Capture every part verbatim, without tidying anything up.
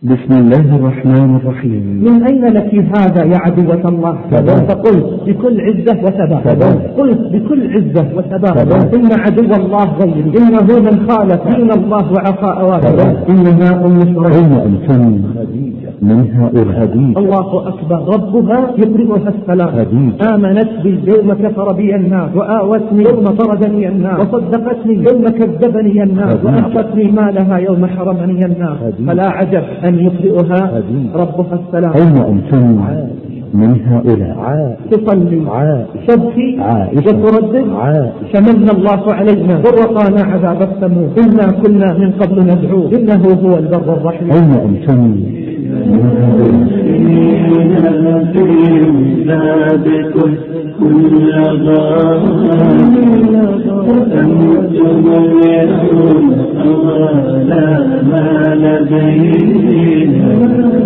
بسم الله الرحمن الرحيم. من أين لك هذا يا عدوة الله؟ فقلت بكل عزة وثبات قلت بكل عزة وثبات إن عدو الله غيري، إنه من خالف دين الله وعصى أوامره، إنها أم شريك. أين أنتم من هؤلاء؟ الله أكبر. ربها يقرئها السلام. آمنت بي يوم كفر بي الناس، وآوتني يوم طردني الناس، وصدقتني يوم كذبني الناس، وأعطتني مالها يوم حرمني الناس. فلا عجب أن يقرئها ربها السلام. أين أنتم من هؤلاء؟ تصلي تبكي وتردد فمن الله علينا ووقانا عذاب السموم، إنا كنا من قبل ندعوه إنه هو البر الرحيم. أين أنتم من هؤلاء؟ كل ضال أنتم اليوم أغلى ما لدينا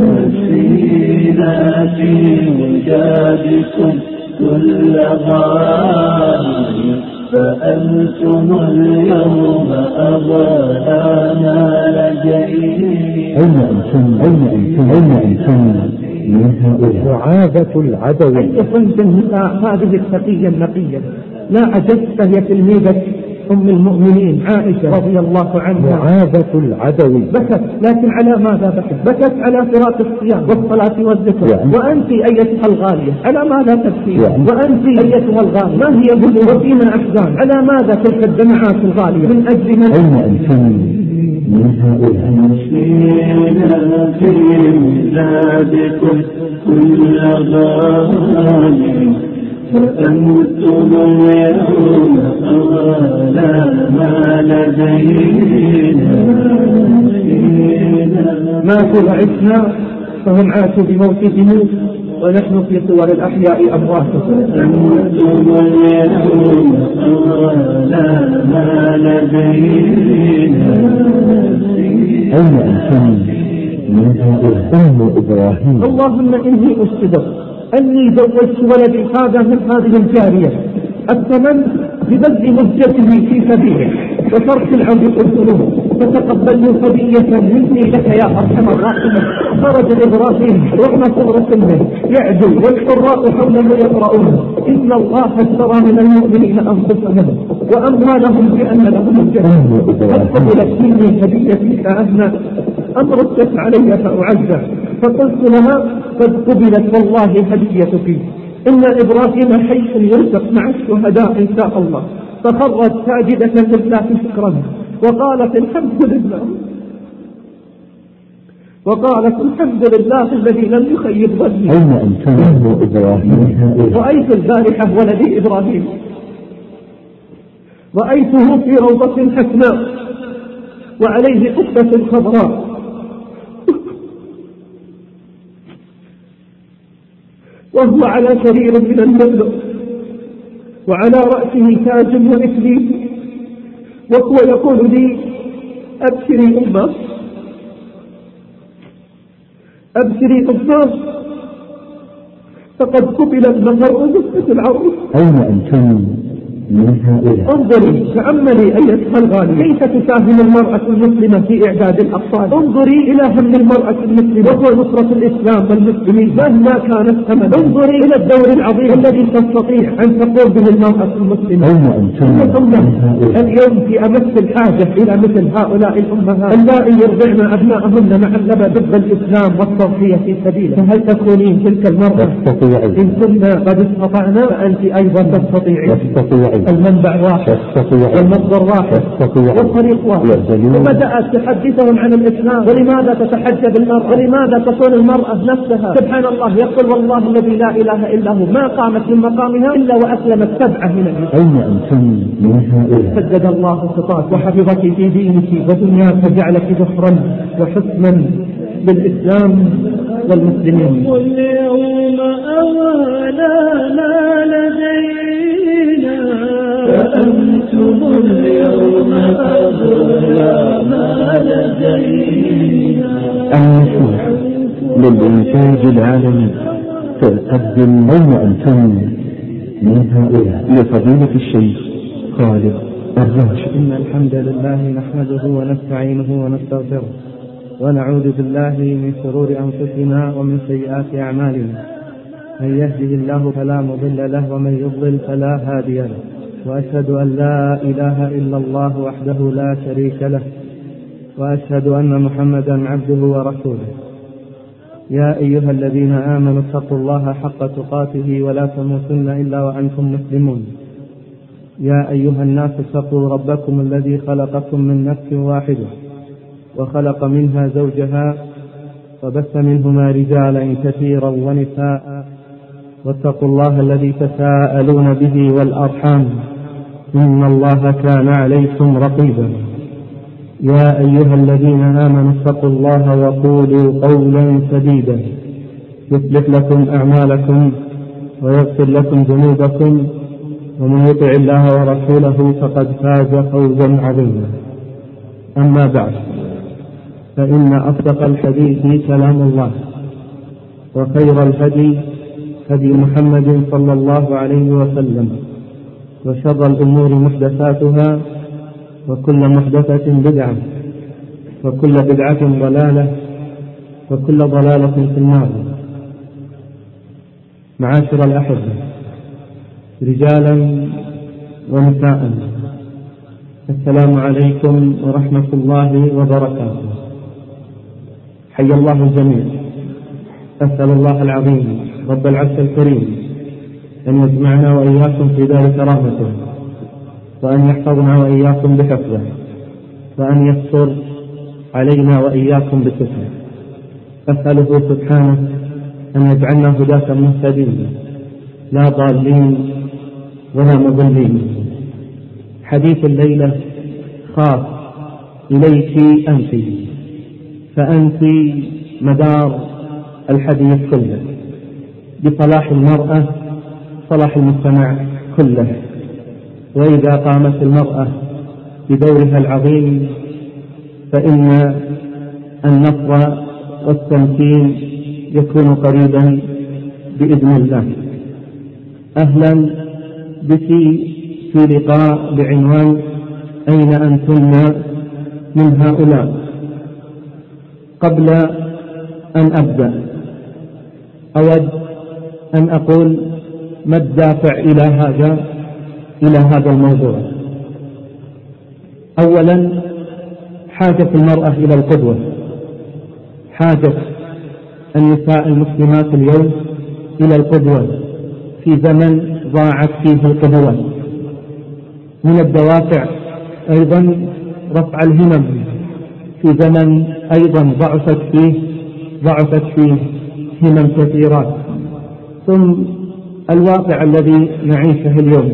فينا في وجادكم كل ضال، فأنتم اليوم أغلى ما لدينا. أين أنتم أين أنتم أين أنتم من هؤلاء؟ معاذة العدو. أي صنف النساء هذه التقية النقية؟ لا عجبت فهي تلميذة أم المؤمنين عائشة رضي الله عنها. معاذة العدو. بكت، لكن على ماذا بكت؟ بكت على فراق الصيام والصلاة والذكر. يعني. وأنت أيتها الغالية على ماذا تبكين؟ يعني. وأنت أيتها الغالية ما هي بلوغ وفينا أحزان؟ على ماذا تلك الدمعات الغالية؟ من أجل من؟ أين أنتم من هؤلاء؟ فينا في بلادكم كل ضال، فأنتم اليوم أغلى ما لدينا. ماتوا وعشنا فهم عاشوا بموتهم ونحن في صور الأحياء أموات. أنتم اليوم أغلى ما لدينا. أين أنتم من هؤلاء؟ أم إبراهيم. اللهم إني أشهدك أني زوجت ولدي هذا من هذه الجارية الثمن ببذل مهجته في سبيله وترك العود الذنوب، فتقبلوا هدية مني لك يا أرحم الراحمين. خرج إبراهيم رغم صغر سنه يعدل والقراء حوله يقرؤون إن الله اشترى من المؤمنين أنفسهم وأموالهم بأن لهم الجنة. قد قبلت مني هديتي كأهنا أم ردت علي فأعزى؟ فقلت لها قد قبلت والله هديتك، إن إبراهيم حي يرزق مع الشهداء إن شاء الله. فخرت ساجدة لله شكرا وقالت الحمد لله وقالت الحمد لله الذي لم يخيب ظني. أين أنتم أم إبراهيم؟ رأيت البارحة ولدي إبراهيم، رأيته في روضة حسناء وعليه قبة خضراء وهو على سرير من اللؤلؤ وعلى رأسه تاج وإكليل، وهو يقول لي أبشري أمه أبشري أمه فقد قبل المهر وزفت العروس. أين أنتم من هؤلاء؟ انظري تأملي أيتها الغالية كيف تساهم المرأة المسلمة في إعداد الأطفال. انظري إلى هم المرأة المسلمة وهو نصرة الإسلام والمسلمين مهما كان الثمن. انظري إلى الدور العظيم الذي تستطيع أن تقوم به المرأة المسلمة. أين أنتم من هؤلاء؟ اليوم في أمس الحاجة إلى مثل هؤلاء الأمهات اللائي يرضعن أبناءهن مع اللبن ضد الإسلام والتضحية في سبيله. فهل تكونين تلك المرأة؟ تستطيعين. إن كنا قد استطعنا فأنت أيضا تستطيعين. المنبع واحد والمصدر واحد والطريق واحد. وبدأت تحدثهم عن الإسلام ولماذا تتحجب المرأة ولماذا تصون المرأة نفسها. سبحان الله يقول والله الذي لا إله إلا هو ما قامت من مقامها إلا وأسلمت سبعة من الناس. أين أنتم من هؤلاء؟ سدد الله خطاك وحفظك في دينك ودنياك وجعلك ذخرا وحسنا للإسلام والمسلمين. واليوم أغلى ما لدينا فأنتم اليوم أغلى ما لدينا. النصيحة للإنتاج العالمي تقدم أين أنتم من هؤلاء لفضيلة الشيخ خالد الراشد. إن الحمد لله نحمده ونستعينه ونستغفره ونعوذ بالله من شرور أنفسنا ومن سيئات أعمالنا، من يهده الله فلا مضل له ومن يضلل فلا هادي له، وأشهد أن لا إله إلا الله وحده لا شريك له، وأشهد أن محمدا عبده ورسوله. يا أيها الذين آمنوا اتقوا الله حق تقاته ولا تموتن إلا وأنتم مسلمون. يا أيها الناس اتقوا ربكم الذي خلقكم من نفس واحدة وخلق منها زوجها وبث منهما رجالا كثيرا ونساء، واتقوا الله الذي تساءلون به والأرحام إن الله كان عليكم رقيبا. يا أيها الذين آمنوا اتقوا الله وقولوا قولا سديدا يصلح لكم أعمالكم ويغفر لكم ذنوبكم، ومن يطع الله ورسوله فقد فاز فوزا عظيما. أما بعد، فإن أصدق الحديث كلام الله، وخير الهدي هدي محمد صلى الله عليه وسلم، وشر الأمور محدثاتها، وكل محدثة بدعة، وكل بدعة ضلالة، وكل ضلالة في النار. معاشر الأحبة، رجالا ونساء، السلام عليكم ورحمة الله وبركاته. حي الله الجميع. أسأل الله العظيم رب العرش الكريم أن يجمعنا وإياكم في دار كرامته، وأن يحفظنا وإياكم بحفظه، وأن يستر علينا وإياكم بستره. أسأله سبحانه أن يجعلنا هداة مهتدين لا ضالين ولا مضلين. حديث الليلة خاص إليك أنت، فأنت مدار الحديث كله. بصلاح المرأة صلاح المجتمع كله، وإذا قامت المرأة بدورها العظيم فإن النصر والتمكين يكون قريبا بإذن الله. أهلا بك في لقاء بعنوان أين أنتن من هؤلاء. قبل أن أبدأ أود أن أقول ما الدافع إلى هذا إلى هذا الموضوع. أولا، حاجة المرأة إلى القدوة، حاجة النساء المسلمات اليوم إلى القدوة في زمن ضاعت فيه القدوات. من الدوافع أيضا رفع الهمم في زمن أيضا ضعفت فيه ضعفت فيه همم كثيرات. ثم الواقع الذي نعيشه اليوم،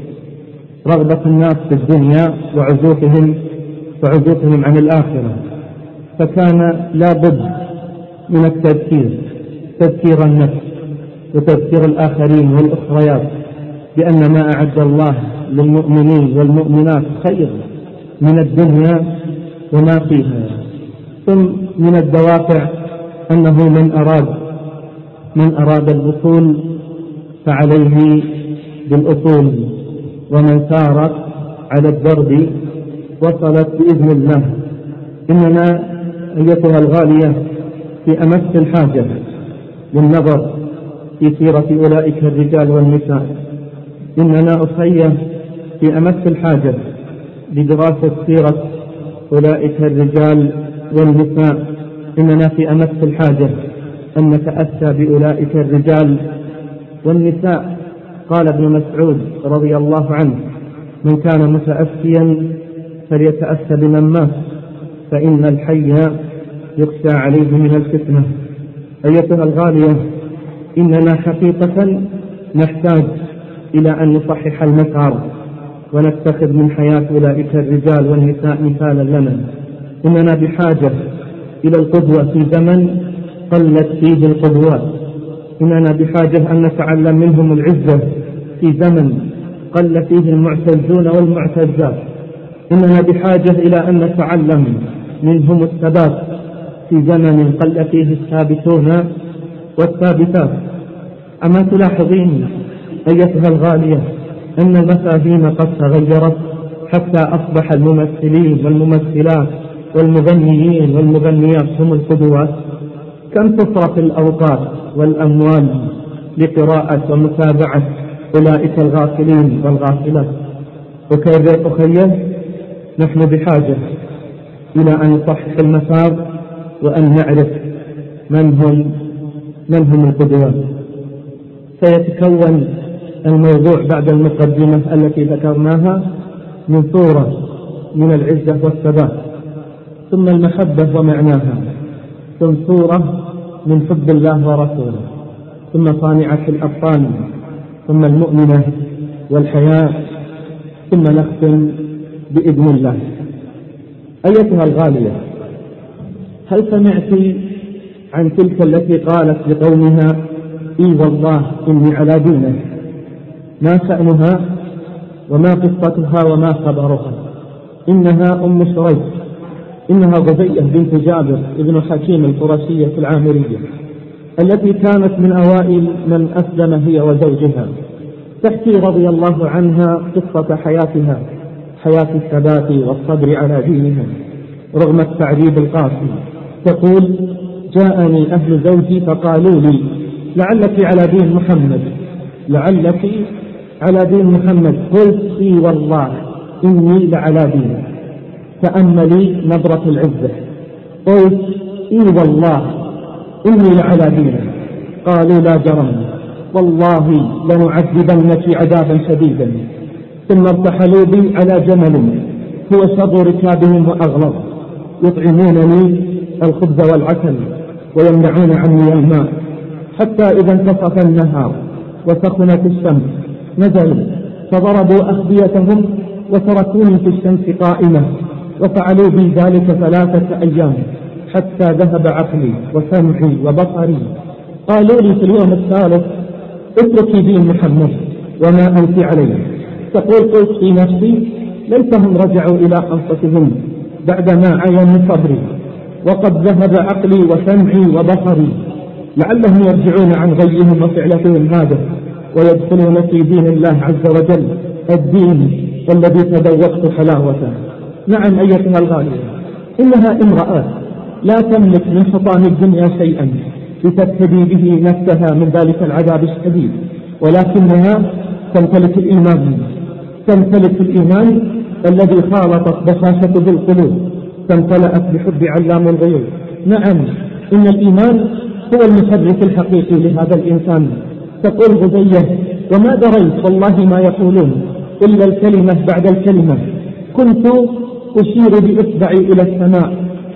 رغبة الناس في الدنيا وعزوفهم وعزوفهم عن الآخرة، فكان لا بد من التذكير، تذكير النفس وتذكير الآخرين والأخريات بأن ما أعد الله للمؤمنين والمؤمنات خير من الدنيا وما فيها. ثم من الدوافع أنه من أراد من أراد الوصول فعليه بالأصول، ومن سار على الدرب وصلت بإذن الله. إننا أيتها الغالية في أمس الحاجة للنظر في سيرة أولئك الرجال والنساء. إننا أخية في أمس الحاجة لدراسة سيرة أولئك الرجال والنساء. إننا في أمس الحاجة أن نتأسى بأولئك الرجال والنساء. قال ابن مسعود رضي الله عنه: من كان متأسيا فليتأسى بمن مات، فإن الحي يخشى عليه من الفتنة. أيتها الغالية، إننا حقيقة نحتاج إلى أن نصحح المسار ونتخذ من حياة أولئك الرجال والنساء مثالا لنا. إننا بحاجة إلى القدوة في زمن قلت فيه القدوات. إننا بحاجة أن نتعلم منهم العزة في زمن قل فيه المعتزون والمعتزات. إننا بحاجة إلى أن نتعلم منهم الثبات في زمن قل فيه الثابتون والثابتات. أما تلاحظين أيتها الغالية أن المفاهيم قد تغيرت حتى أصبح الممثلين والممثلات والمغنيين والمغنيات هم القدوات؟ كم تصرف الأوقات والأموال لقراءة ومتابعة أولئك الغافلين والغافلات؟ وكيف أخيل؟ نحن بحاجة إلى أن نصحح المسار وأن نعرف من هم من هم القدوات. سيتكون الموضوع بعد المقدمة التي ذكرناها من صورة من العزة والثبات، ثم المحبة ومعناها، ثم صورة من حب الله ورسوله، ثم صانعة الأبطال، ثم المؤمنة والحياة، ثم نختم بإذن الله. أيتها الغالية، هل سمعت عن تلك التي قالت لقومها إي والله إني على دينه؟ ما شأنها وما قصتها وما خبرها؟ إنها أم شريك، إنها غزية بنت جابر ابن حكيم القرشية العامرية، التي كانت من أوائل من أسلم هي وزوجها. تحكي رضي الله عنها قصة حياتها، حياة الثبات والصبر على دينها رغم التعذيب القاسي. تقول: جاءني أهل زوجي فقالوا لي لعلك على دين محمد، لعلك على دين محمد. قلت: إي والله إني لعلى دينه. تأملي نظرة العزة. قلت: إي والله إني لعلى دينه. قالوا: لا جرم والله لنعذبنك عذابا شديدا. ثم ارتحلوا بي على جمل هو شر ركابهم وأغلظ، يطعمونني الخبز والعسل ويمنعون عني الماء، حتى إذا انتصف النهار وسخنت الشمس نزلوا فضربوا أخبيتهم وتركوني في الشمس قائمة، وفعلوا بي ذلك ثلاثة أيام حتى ذهب عقلي وسمعي وبصري. قالوا لي في اليوم الثالث: اتركي دين محمد وما أنت عليه. تقول: قلت في نفسي: ليتهم رجعوا إلى أنفسهم بعدما عينوا صبري وقد ذهب عقلي وسمعي وبصري، لعلهم يرجعون عن غيهم وفعلتهم هذا ويدخلون في دين الله عز وجل، الدين الذي تذوقت حلاوته. نعم أيتها الغالية، إنها امرأة لا تملك من حطام الدنيا شيئا لتبتدي به نفسها من ذلك العذاب الشديد، ولكنها تمتلك الإيمان، تمتلك الإيمان الذي خالطت بشاشته القلوب، تمتلأت بحب علام الغيوب. نعم، إن الإيمان هو المحرك الحقيقي لهذا الإنسان. تقول غزية: وما دريت والله ما يقولون إلا الكلمة بعد الكلمة، كنت أشير بإصبعي إلى السماء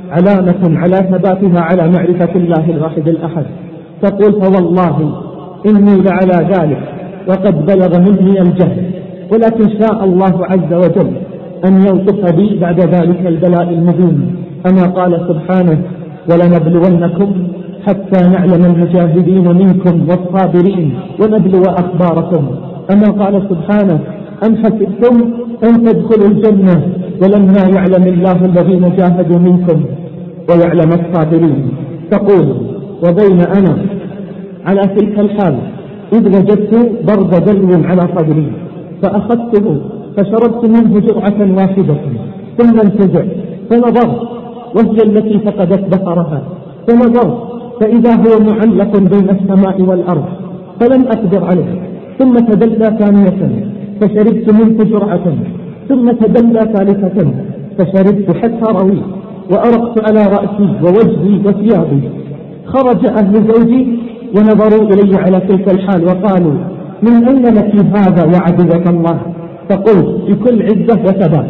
علامة على ثباتها على معرفة الله الواحد الأحد. تقول: فوالله إني لعلى ذلك وقد بلغ مني الجهل، ولكن شاء الله عز وجل أن يلطف بي بعد ذلك البلاء المبين. أما قال سبحانه: ولنبلونكم حتى نعلم المجاهدين منكم والصابرين ونبلو أخباركم. أما قال سبحانه: أم حسبتم أن تدخلوا الجنة ولما يعلم الله الذين جاهدوا منكم ويعلم الصابرين. تقول: وبين أنا على تلك الحال إذ وجدت برد دلو على صدري فأخذته فشربت منه جرعة واحدة، ثم انتزع فنظرت وهي التي فقدت بصرها، فنظرت فإذا هو معلق بين السماء والأرض فلم أقدر عليه، ثم تدلى ثانية فشربت منه جرعة، ثم تدلى ثالثة فشربت حتى رويت وأرقت على رأسي ووجهي وثيابي. خرج أهل زوجي ونظروا إلي على تلك الحال وقالوا: من أين لك هذا يا عزيزة الله؟ فقلت بكل عزة وثبات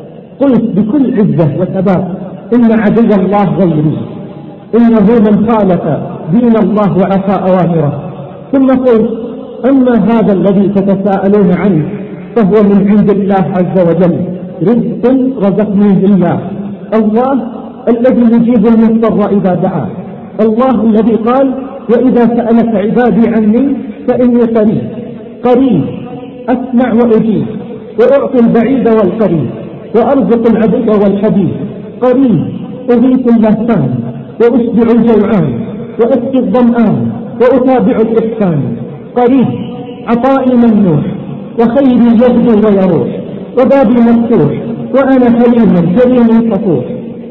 قلت بكل عزة وثبات: إن عدو الله غيري، إنه من خالف دين الله وعصى أوامره. ثم قلت: أما هذا الذي تتساءلون عنه فهو من عند الله عز وجل، رزق رزقنيه الله، الله الذي يجيب المضطر إذا دعاه، الله الذي قال: وإذا سألك عبادي عني فإني قريب قريب أسمع وأجيب وأعطي البعيد والقريب وأرزق العدو والحبيب، قريب أغيث اللهفان وأشبع الجوعان وأسقي الظمآن وأتابع الإحسان، قريب عطائي ممنوح وخيري يغدو ويروح وبابي مفتوح وأنا حليم كريم صفوح،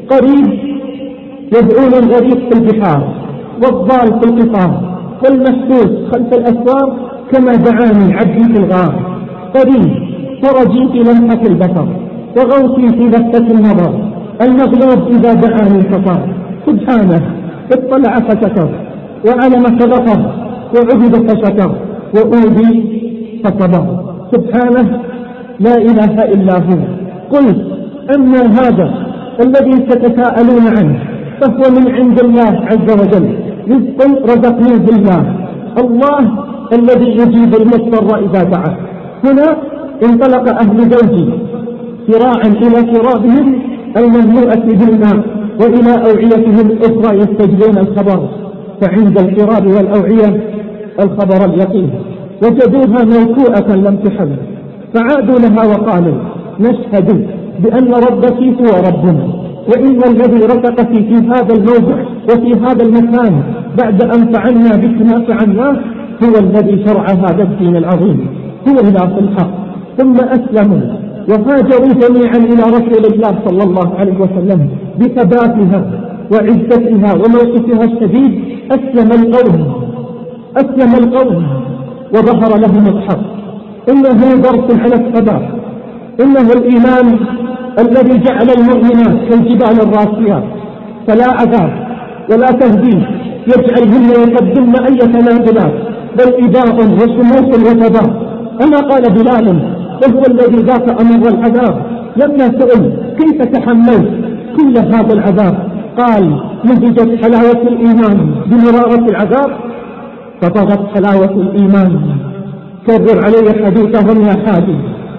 قريب يدعون الغريق في البحار والضال في القطار والمحبوس خلف الأسوار كما دعاني عبدي في الغار. قريب فرجي في لمحة البصر وغوثي في لفتة النظر، المغلوب إذا دعاني فطار. سبحانه اطلع فشكر وعلم فغفر وعبد فشكر وأوذي فصبر. سبحانه لا إله إلا هو. قلت أما هذا الذي تتساءلون عنه فهو من عند الله عز وجل، رزق رزقني بالله، الله الذي يجيب المضطر إذا دعا. هنا انطلق أهل زوجي سراعا إلى شرابهم المملوءة بالماء وإلى أوعيتهم الأخرى يستجلون الخبر، فعند الشراب والأوعية الخبر اليقين وجدوها موكوءة لم تحل، فعادوا لها وقالوا نشهد بأن ربك هو ربنا، وإن الذي رزقك في هذا الموضع وفي هذا المكان بعد أن فعلنا بك ما فعلناه هو الذي شرع هذا الدين العظيم، هو إله الحق. ثم أسلموا وهاجروا جميعا إلى رسول الله صلى الله عليه وسلم بثباتها وعزتها وموقفها الشديد. أسلم القوم أسلم القوم وظهر لهم الحق. إنه درس على الثبات، إنه الإيمان الذي جعل المؤمنات كالجبال الراسيات، فلا عذاب ولا تهديد يجعلهن يقدمن أي تنازلات، بل إباء وشموس وثبات. أما قال بلال وهو الذي ذاك أمر العذاب لما سئل كيف تحملت كل هذا العذاب قال نهجت حلاوة الإيمان بمرارة العذاب فطغت حلاوة الإيمان. كرر علي حديثهم يا حادي،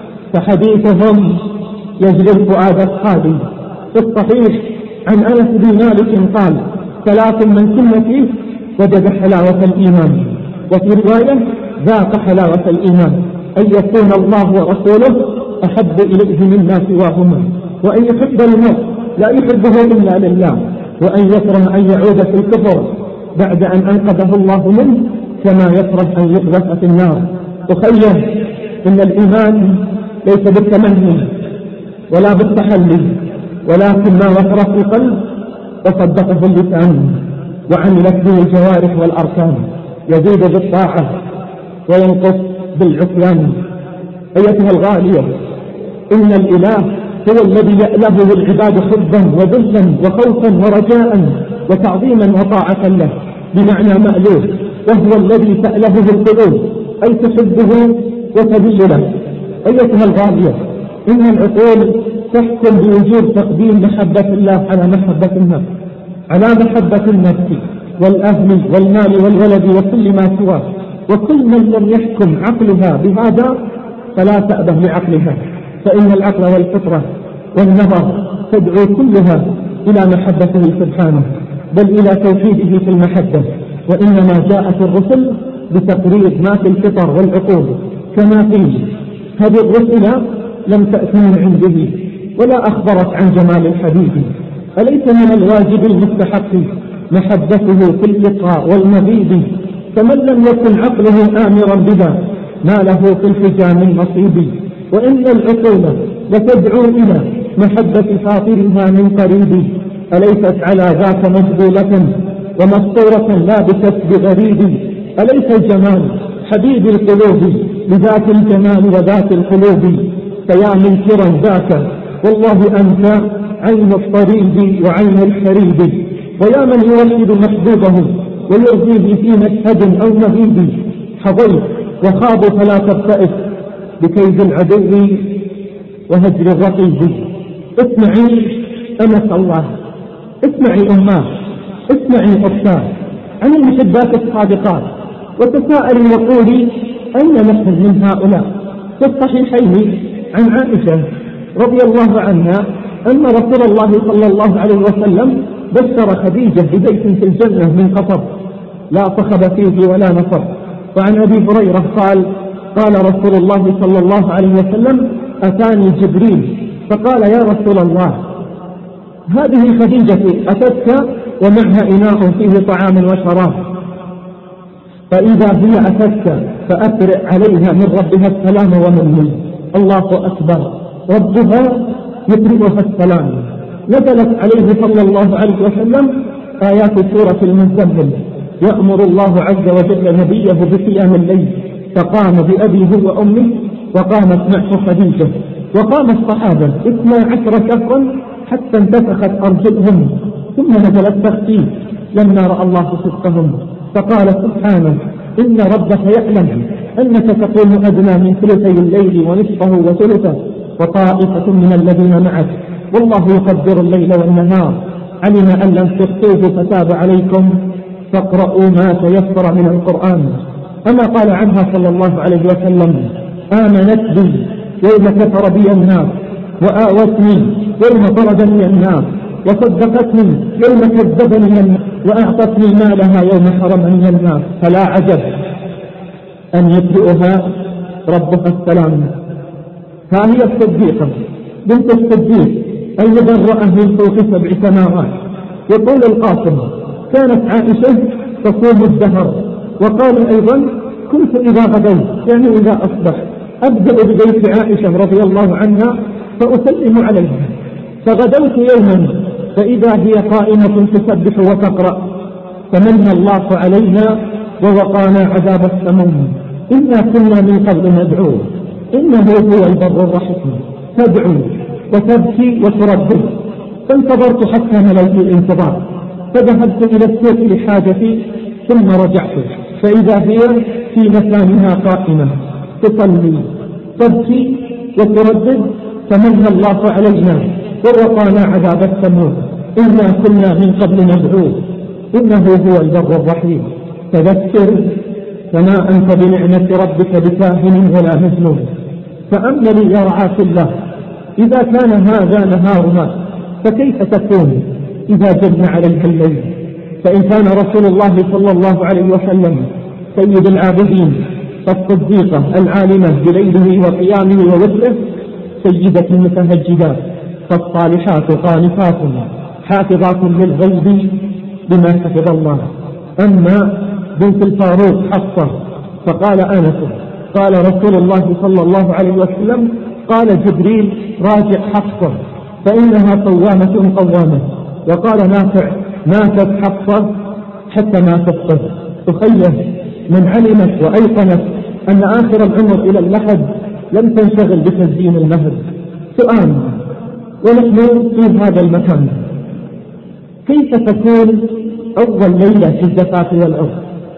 فحديثهم يجري الفؤاد الحادي. في الصحيح عن أنس بن مالك قال ثلاث من سنتي وجد حلاوة الإيمان، وفي رواية ذاق حلاوة الإيمان: أن يكون الله ورسوله أحب إليه مما سواهما، وأن يحب المرء لا يحبه إلا لله، وأن يكره أن يعود في الكفر بعد أن أنقذه الله منه كما يكره أن يقذف في النار. تخيل إن الإيمان ليس بالتمني ولا بالتحلي، ولكن ما وقر في القلب وصدقه اللسان وعملت به الجوارح والأركان، يزيد بالطاعة وينقص بالعصيان. أيتها الغالية، إن الإله هو الذي يألهه العباد حبا وذلا وخوفا ورجاء وتعظيما وطاعة له بمعنى مألوه، وهو الذي تألهه القلوب أي تحبه وتذل له. أيتها الغالية، إن العقول تحكم بوجوب تقديم محبة الله على محبة النفس، على محبة النفس والأهل والمال والولد وكل ما سواه، وكل من لم يحكم عقلها بهذا فلا تأبه لعقلها، فإن العقل والفطرة والنظر تدعو كلها إلى محبته سبحانه، بل إلى توحيده في المحبة. وإنما جاءت الرسل بتقرير ما في الفطر والعقول، كما قيل هذه الرسل لم تأت من عنده ولا أخبرت عن جمال الحبيب. أليس من الواجب المستحق محبته في اللقاء والمغيب؟ فمن لم يكن عقله آمرا بذا ما له في الحجام من نصيب. وإن العقول لتدعو إلى محبة خاطرها من قريب، أليست على ذاك مشغولة ومسطورة لابست بغريب. أليس الجمال حبيب القلوب بذات الجمال وذات القلوب؟ فيا منكرا ذاك والله أنت عين الطريد وعين الحريب. ويا من يوحد محبوبه ويرضيه في مشهد أو مهيب، حظيت وخاضوا فلا تبتئس بكيد العدو وهجر الرقيب. اسمعي أمة الله، اسمعي أماه، اسمعي أختاه عن المحبات الصادقات، وتساءلي وقولي أين نحن من هؤلاء. في الصحيحين عن عائشة رضي الله عنها أن رسول الله صلى الله عليه وسلم بشر خديجة ببيت في الجنة من قصب لا صخب فيه ولا نصب. وعن أبي هريرة قال قال رسول الله صلى الله عليه وسلم أتاني جبريل فقال يا رسول الله هذه خديجة أتتك ومعها إناء فيه طعام وشراب، فإذا هي أتتك فأسرع عليها من ربها السلام ومنه. الله أكبر، ربها يقرئها السلام نزلت عليه صلى الله عليه وسلم آيات سورة المزمل، يأمر الله عز وجل نبيه بقيام الليل، فقام بأبيه وأمه وقامت معه خديجة، وقام الصحابة اثنا عشر شهرا حتى انتفخت أرجلهم، ثم نزل التخفيف لما رأى الله صدقهم فقال سبحانه إن ربك يعلم أنك تقوم أدنى من ثلثي الليل ونصفه وثلثه وطائفة من الذين معك والله يقدر الليل والنهار، علم أن لن تحصوه فتاب عليكم فاقرؤوا ما تيسر من القرآن. أما قال عنها صلى الله عليه وسلم آمنت بي يوم كفر بي الناس، وآوتني يوم طردني الناس، وصدقتني يوم كذبني الناس، وأعطتني مالها يوم حرمني الناس، فلا عجب أن يبدئها ربها السلام. ها هي الصديقة بنت الصديق المبرأة من فوق سبع سماوات. يقول القاسم كانت عائشة تصوم الدهر، وقال أيضا كنت إذا غدوت يعني إذا أصبح أبدأ ببيت عائشة رضي الله عنها فأسلم عليها، فغدوت يوما فإذا هي قائمة تسبح وتقرأ فمن الله علينا ووقانا عذاب السموم إنا كنا من قبل ندعوه إنه هو البر الرحيم. تدعو وتبكي وتردد، فانتظرت حتى مللت الانتظار فذهبت إلى السوق لحاجتي ثم رجعت فإذا هي في مكانها قائمة تصلي تبكي وتردد فمن الله علينا ووقانا عذاب السموم إنا كنا من قبل ندعوه إنه هو البر الرحيم. تذكر فما أنت بنعمة ربك بكاهن ولا مجنون. فأمل يا رعاة الله إذا كان هذا نهارها فكيف تكون إذا جن عليها الليل؟ فإن كان رسول الله صلى الله عليه وسلم سيد العابدين فالصديقة العالمة بليله وقيامه ووتره سيدة المتهجدات، فالصالحات قانتات حافظات للغيب بما حفظ الله. أما بنت الفاروق حفصة فقال أنس قال رسول الله صلى الله عليه وسلم قال جبريل راجع حفصة فإنها صوامة قوامة. وقال نافع ماتت حفصة حتى ما تفقد. تخيل من علمت وأيقنت أن آخر العمر إلى اللحد لم تنشغل بتزيين المهد. سؤال ونحن في هذا المكان كيف تكون أول ليلة في الزفاف والعرس؟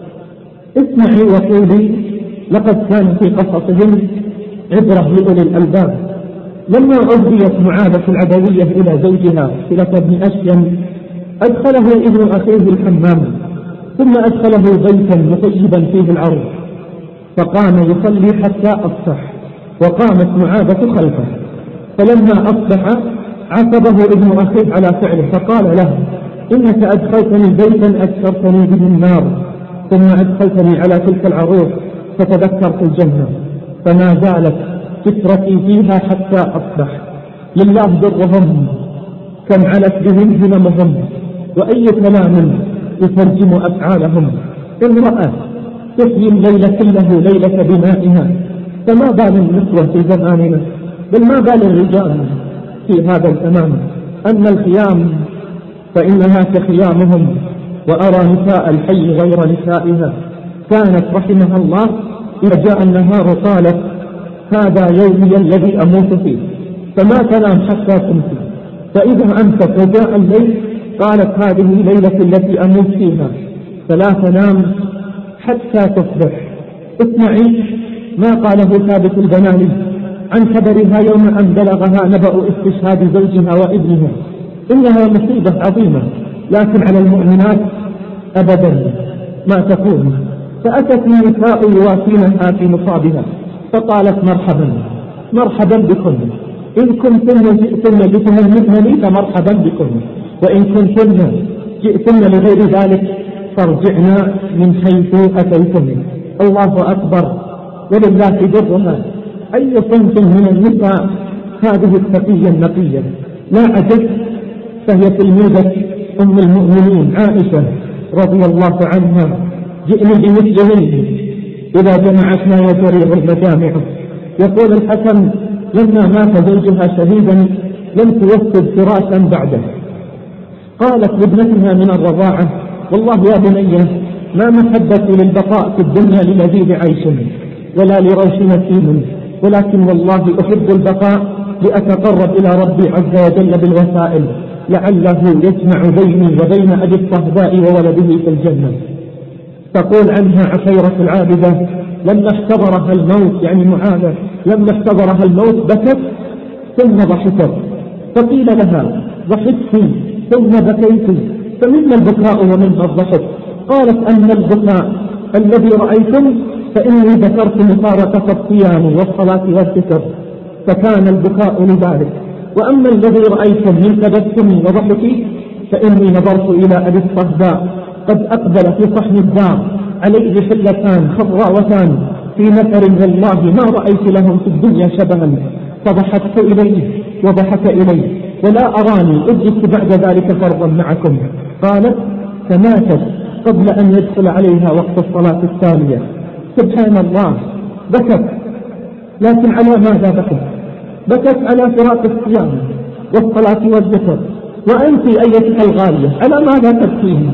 اسمعي وقولي لقد كان في قصصهم عبرة لأولي الألباب. لما عزيت معاذة العدوية إلى زوجها صلة بن أشيم أدخله ابن أخيه الحمام ثم أدخله بيتا مطيبا فيه العروس فقام يصلي حتى أصبح وقامت معاذة خلفه، فلما أصبح عاتبه ابن أخيه على فعله فقال له إنك أدخلتني بيتا أكثرتني به النار ثم أدخلتني على تلك العروس فتذكرت الجنة، فما زالت فكرتي فيها حتى أصبح. لله درهم كم علت بهم هممهم وأي كلام يترجم أفعالهم. امرأة تحيي الليل كله ليلة بنائها، فما بال النسوة في زماننا بل ما بال الرجال في هذا الزمان. أما الخيام فإنها كخيامهم، وأرى نساء الحي غير نسائها. كانت رحمها الله إذا جاء النهار قالت هذا يومي الذي أموت فيه، فما تنام حتى تمسي، فإذا أمست وجاء الليل قالت هذه ليلة التي أموت فيها، فلا تنام حتى تصبح. اسمعي ما قاله ثابت البناني عن خبرها يوم أن بلغها نبأ استشهاد زوجها وابنها. إنها مصيبة عظيمة لكن على المؤمنات أبدا ما تكون. فأتت النساء يواسينها في مصابها فقالت مرحبا مرحبا بكم، إن كنتن جئتن لتهنئنني فمرحبا بكم، وإن كنتن جئتن لغير ذلك فارجعنا من حيث أتيتم. الله أكبر ولله درها. أي صنف من النساء هذه التقية النقية؟ لا عجب فهي تلميذة أم المؤمنين عائشة رضي الله عنها. جئنا بمثلهن إذا جمعتنا وجرير المجامع. يقول الحسن لما مات زوجها شهيدا لم توفد فراشا بعده. قالت لابنتها من الرضاعة: والله يا بني ما محبتي للبقاء في الدنيا للذيذ عيش ولا لروش نسيم، ولكن والله أحب البقاء لأتقرب إلى ربي عز وجل بالوسائل لعله يجمع بيني وبين أبي الصهباء وولده في الجنة. تقول عنها عشيرة العابدة: لما احتضرها الموت، يعني معاذة، لما احتضرها الموت بكت ثم ضحكت، فقيل لها: ضحكت ثم بكيت، فمما البكاء ومما الضحك؟ قالت: أما البكاء الذي رأيتم فإني ذكرت مفارقة الصيام والصلاة والذكر فكان البكاء لذلك، وأما الذي رأيتم من تبسم وضحكي فإني نظرت إلى أبي الصهباء قد أقبل في صحن الدار عليه حلتان خضراوتان في نفر والله ما رأيت لهم في الدنيا شبها، فضحكت إليه وضحك إليه ولا أراني أدرك بعد ذلك فرضا معكم. قالت: فماتت قبل أن يدخل عليها وقت الصلاة التالية. سبحان الله، بكت، لكن على ماذا بكت؟ بكت على فراق الصيام والصلاة والذكر. وأنت أيتها الغالية على ماذا تبكين؟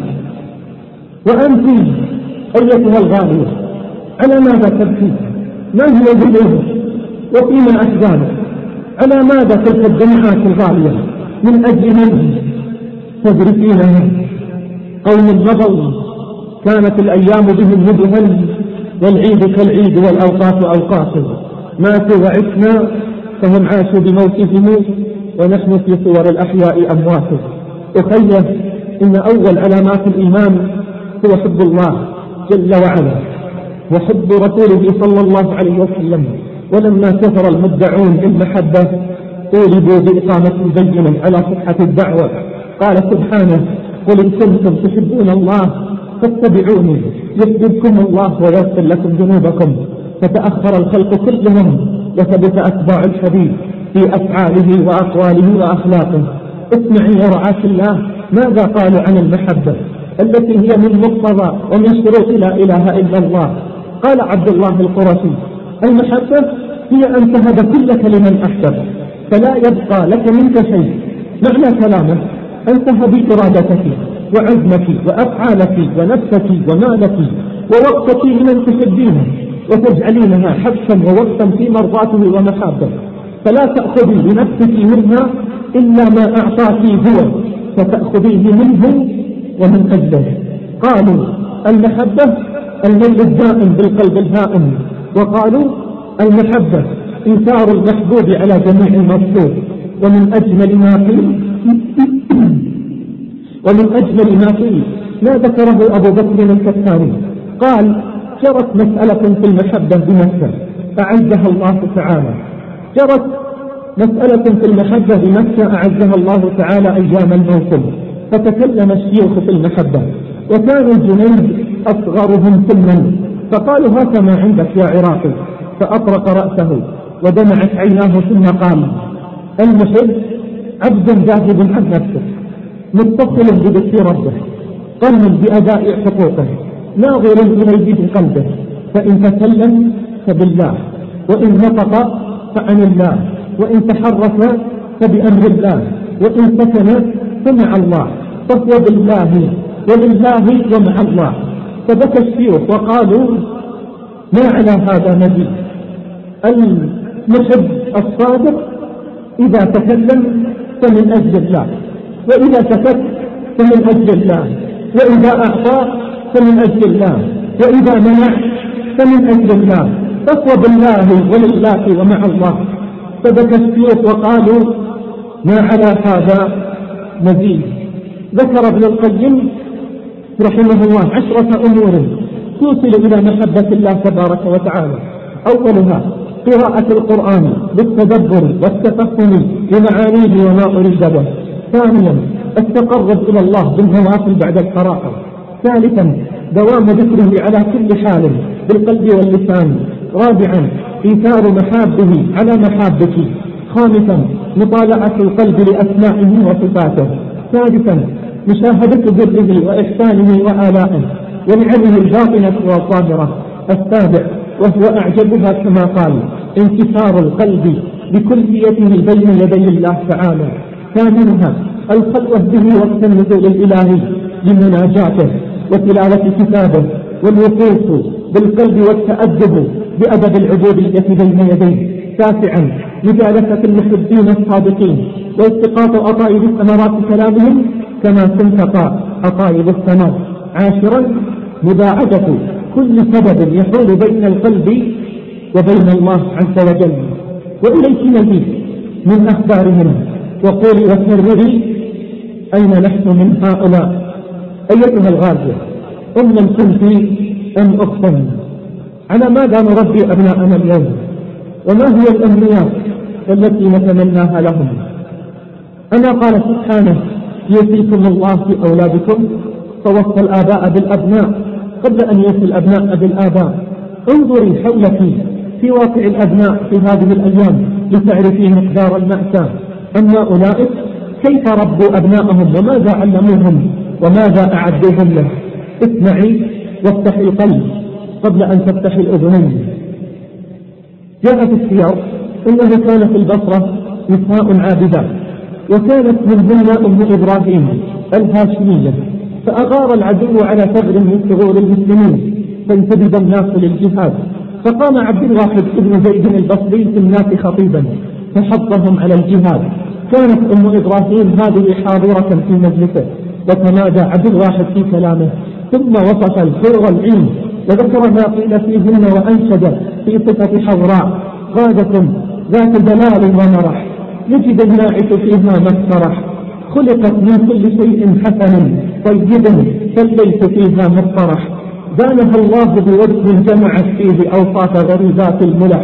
وأنت أيتها الغالية على ماذا تبكين؟ ما هي ذنوبك وفيما أحزانك؟ على ماذا تلك الدمعات الغالية؟ من أجل من تدركينها؟ قوم مضوا كانت الأيام بهم مدهل والعيد كالعيد والأوقات أوقات، ماتوا وعشنا فهم عاشوا بموتهم ونحن في صور الأحياء أموات. أخيّ إن أول علامات الإيمان هو حب الله جل وعلا وحب رسوله صلى الله عليه وسلم. ولما كثر المدعون بالمحبة طولبوا بإقامة البينة على صحة الدعوة. قال سبحانه: قل إن كنتم تحبون الله فاتبعوني يحببكم الله ويغفر لكم ذنوبكم. فتأخر الخلق كلهم وثبت أتباع الحبيب في أفعاله وأقواله وأخلاقه. اسمعي يا رعاة الله ماذا قالوا عن المحبة التي هي من مقتضى ومن شروط لا إله إلا الله. قال عبد الله القرشي: المحبة هي أن تهب كلك لمن أحبب فلا يبقى لك منك شيء. معنى كلامه أن تهبي إرادتك وعزمك وأفعالك ونفسك ومالك ووقتك لمن تحبينه وتجعلينها حبسا ووقتا في مرضاته ومحابه، فلا تأخذي لنفسك منها إلا ما أعطاك هو فتأخذيه منه ومن أجله. قالوا المحبة الميل الدائم بالقلب الهائم، وقالوا المحبة إنكار المحبوب على جميع المطلوب. ومن أجمل ما قيل ومن أجمل ما قيل ما ذكره أبو بكر الكتاني قال: جرت مسألة في المحبة بمكة أعزها الله تعالى جرت مسألة في المحبة بمكة أعزها الله تعالى أيام الموسم، فتكلم الشيوخ في المحبة وكان الجنيد أصغرهم سنا، فقالوا: هات ما عندك يا عراقي، فأطرق رأسه ودمعت عيناه ثم قال: المحب عبد ذاهب عن نفسه متصل بذكر ربه قام بأداء حقوقه ناظر إليه بقلبه، فإن تكلم فبالله، وإن نطق فعن الله، وإن تحرك فبأمر الله، وإن سكن فمع الله، فهو بالله ولله ومع الله. فبكى الشيوخ وقالوا: ما على هذا نبي. المحب الصادق إذا تكلم فمن أجل الله، وإذا سكت فمن أجل الله، وإذا أعطى فمن أجل الله، وإذا منع فمن أجل الله، فهو بالله ولله ومع الله. فبكى الشيوخ وقالوا: ما على هذا مزيد. ذكر ابن القيم رحمه الله عشرة أمور توصل إلى محبة الله تبارك وتعالى. أولها قراءة القرآن بالتدبر والتفهم لمعانيه وما أريد به. ثانيا التقرب إلى الله بالنوافل بعد الفرائض. ثالثا دوام ذكره على كل حال بالقلب واللسان. رابعا إيثار محابه على محابك. خامسا مطالعة القلب لأسمائه وصفاته. سادسا مشاهدة بره وإحسانه وآلائه ونعمه الباطنة والظاهرة. السابع وهو أعجبها كما قال انكسار القلب بكليته بين يدي الله تعالى، ثانيها الخلوة به وقت النزول الإلهي لمناجاته وتلاوة كتابه، والوقوف بالقلب والتأدب بأدب العبودية بين يديه، تاسعا مجالسة المحبين الصادقين والتقاط أطايب ثمرات كلامهم كما تنتقى أطايب الثمر، عاشرا مباعدة كل سبب يحول بين القلب وبين الله عز وجل. وإليك نزيد من أخبارهم وقولي وسرري أين نحن من هؤلاء. أيتها الغازية أم كنت أم أختم، على ماذا نربي أبناءنا اليوم؟ وما هي الأمنيات التي نتمناها لهم؟ أنا قال سبحانه يوصيكم الله في أولادكم، فوصى الآباء بالأبناء قبل أن يوصي الأبناء بالآباء. انظري حولك في واقع الأبناء في هذه الأيام لتعرفي مقدار المأساة. أما أولئك كيف ربوا أبناءهم وماذا علموهم وماذا أعدوهم له؟ اسمعي وافتحي القلب قبل أن تفتحي الأذنين. جاء في السير إنه كان في البصرة نساء عابدات، وكانت منهن أم إبراهيم الهاشمية، فأغار العدو على ثغر من ثغور المسلمين فانتدب الناس للجهاد، فقام عبد الواحد بن زيد البصري في الناس خطيبا فحضهم على الجهاد. كانت أم إبراهيم هذه حاضرة في مجلسه، وتمادى عبد الواحد في كلامه، ثم وصف الحور العين وذكر ما قيل فيهن وأنشد في صفة حوراء غادة ذات جلال ومرح، يجد الناعس فيها مسترح، خلقت من كل شيء حسن طيب فالليس فيها مطرح، دانها الله بوجه جمعت فيه أوصاف غريبات الملح،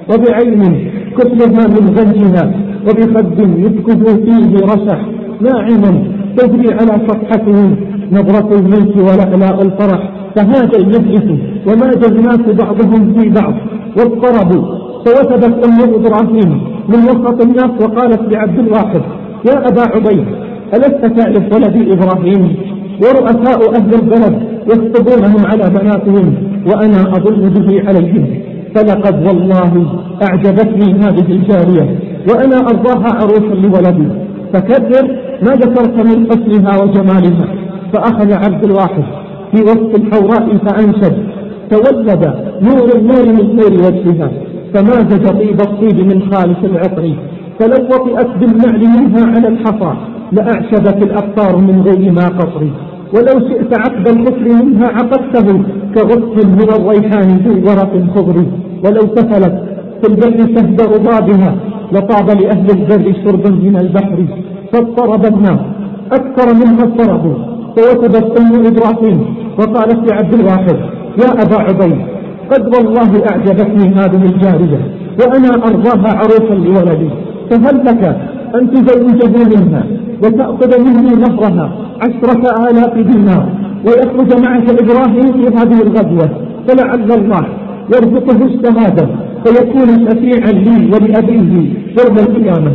وبعين كتلها من غنجها، وبخد يسكب فيه رشح، ناعم تجري على صفحته نظرة الملك ولألاء الفرح. فهذا المجلس وماج الناس بعضهم في بعض واضطربوا، فوثبت أم إبراهيم من وسط الناس وقالت لعبد الواحد يا أبا عبيد ألست تعرف ولدي إبراهيم؟ ورؤساء أهل البلد يخطبونهم على بناتهم وأنا أظن به عليهم، فلقد والله أعجبتني هذه الجارية وأنا أرضاها عروسا لولدي، فكرر ما ذكرت من حسنها وجمالها. فأخذ عبد الواحد في وسط الحوراء فأنشد تولد نور النور من نور وجهها، فمازج طيب الطيب من خالص العطر، فلو وطئت بالنعل منها على الحصى لأعشبت الأقطار من غير ما قطر، ولو شئت عقد الحفر منها عقدته كغصن من الريحان ذي ورق خضر، ولو سفلت في البر سهد رضابها لطاب لأهل البر شربا من البحر، فاضطرب الناس أكثر مما اضطربوا. فوثبت أم إبراهيم وقالت لعبد الواحد يا أبا عبيد قد والله أعجبتني هذه الجارية وأنا أرضاها عروسا لولدي، فهل لك أن تزوجه منها وتأخذ مني مهرها عشرة آلاف دينار ويخرج معك إبراهيم في هذه الغزوة، فلعل الله يرزقه الشهادة فيكون شفيعا لي ولأبيه يوم القيامة.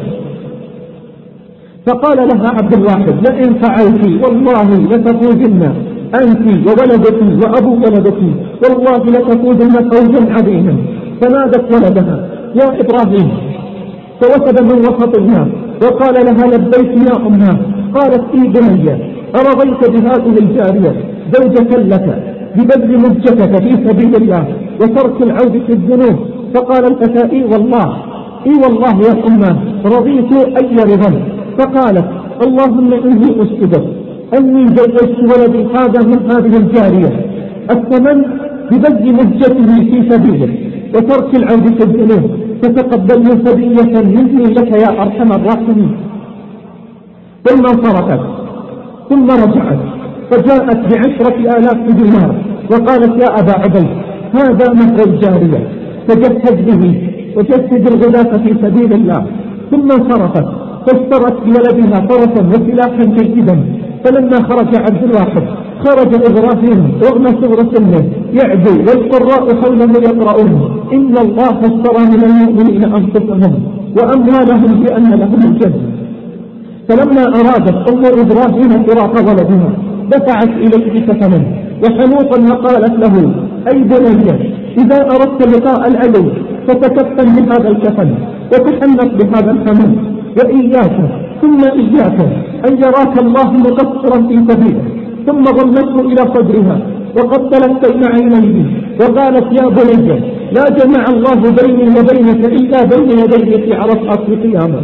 فقال لها عبد الواحد لئن فعلت والله لتفوزن أنت وولدك وأبو ولدك، والله لتفوزن فوزا عظيما. فنادت ولدها يا إبراهيم، فوثب من وسط الناس وقال لها لبيك يا أمها. قالت إي بني أرضيت بهذه الجارية زوجة لك ببذل مهجتك في سبيل الله وترك العود في الذنوب؟ فقال الفتى إي والله إي والله يا أمه رضيت أي رضا. فقالت اللهم إني أشهدك أني زوجت ولدي هذا من هذه الجارية الثمن ببذل مهجته في سبيله وترك العود في الذنوب، فتقبل هدية مني لك يا أرحم الراحمين. ثم انصرفت ثم رجعت فجاءت بعشرة آلاف دينار وقالت يا أبا عبيد هذا مهر الجارية فجهز به وجهز الغداة في سبيل الله. ثم انصرفت فاشترت بولدها فرسا وسلاحا جيدا. فلما خرج عبد الواحد خرج إبراهيم رغم صغر سنه يعدو والقراء حوله يقرؤون إن الله اشترى من المؤمنين أنفسهم وأموالهم بأن لهم الجنة. فلما أرادت أم إبراهيم فراق ولدها دفعت إليه كفنا وحنوطا وقالت له أي بني إذا أردت لقاء العدو فتكفن بهذا الكفن وتحنط بهذا الحمل، وإياك ثم إياك أن يراك الله مقصرا في سبيله. ثم ضمته إلى صدرها وقبلت بين عينيه وقالت يا بني لا جمع الله بيني وبينك إلا بين يديه في عرصات القيامة.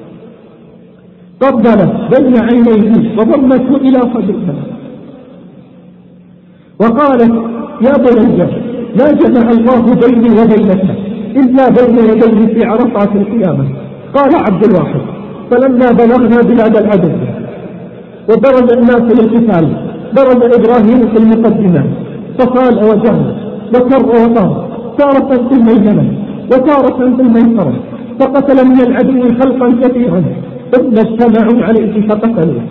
قبلت بين عينيه وضمته إلى صدرها وقالت يا بني لا جمع الله بيني وبينك إلا بين يديه في عرصات القيامة. قال عبد الواحد فلما بلغنا بلاد العدو وبرز الناس للقتال برز إبراهيم في المقدمة فقال وجهه وكر وطار تارة في الميمنة وتارة في الميسرة، فقتل من العدو خلقا كثيرا ثم اجتمعوا عليه فقتلوه.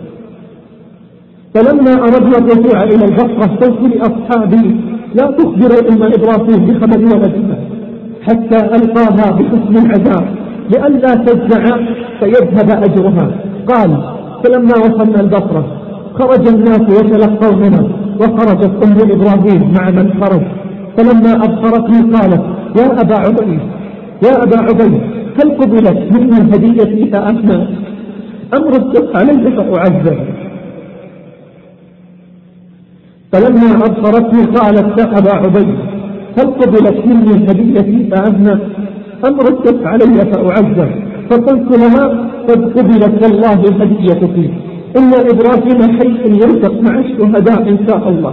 فلما أردنا الرجوع إلى البصرة قلت لأصحابي لا تخبروا أم إبراهيم بخبر ولدها حتى ألقاها بحسن العذاب لئلا تجزع فيذهب أجرها. قال فلما وصلنا البصرة خرج الناس يتلقوننا وخرجت أم إبراهيم مع من خرج، فلما أبصرتني قالت يا أبا عبيد يا أبا عبيد هل قبلت مني هديتي فأفنى أم ردت علي فأعذب؟ فلما أبصرتني قالت يا أبا عبيد هل قبلت مني هديتي فأفنى أم ردت علي فأعذب؟ فقلت لها قد قبلت والله هديتك إن إبراهيم حي يرزق مع الشهداء إن شاء الله.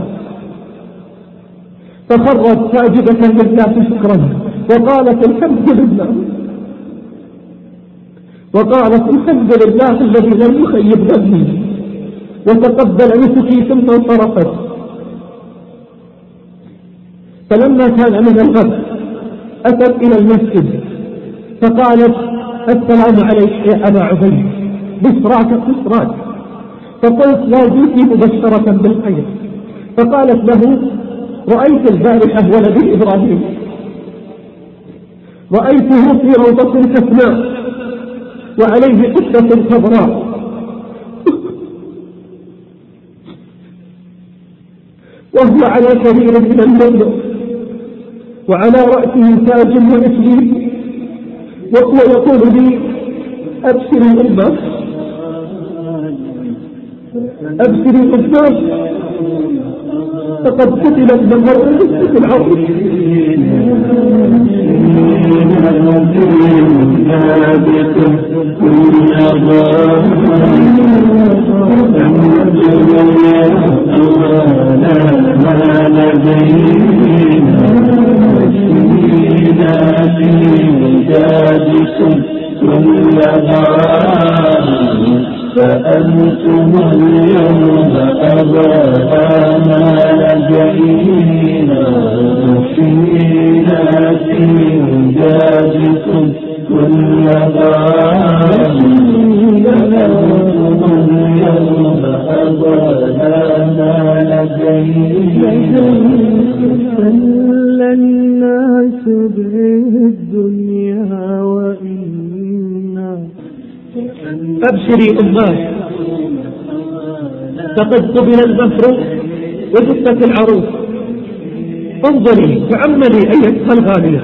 فخرت ساجدة لله شكرا وقالت الحمد لله وقالت الحمد لله الذي لم يخيب ذنبي وتقبل نسكي ثم انصرفت. فلما كان من الغد أتت إلى المسجد فقالت السلام عليك يا أبا عبيد بشراك بشراك. فقلت لا جئت مبشرة بالخير. فقالت له رأيت البارحة ولدي إبراهيم رأيته في روضة حسناء وعليه قصة خضراء وهو على سرير من اللؤلؤ وعلى رأسه تاج وإكليل وهو يقول لي أبشري أمة أبشري أمة فقد قتلت بالمرء في العرض. فأنتم اليوم أبانا لدينا فينا في ودادكم كل غار. فأنتم اليوم أبانا لدينا سل الناس بالدنيا وإنا. أبشري أمات فقد قبل البفر وجثة العروس. انظري تأملي أيتها الغالية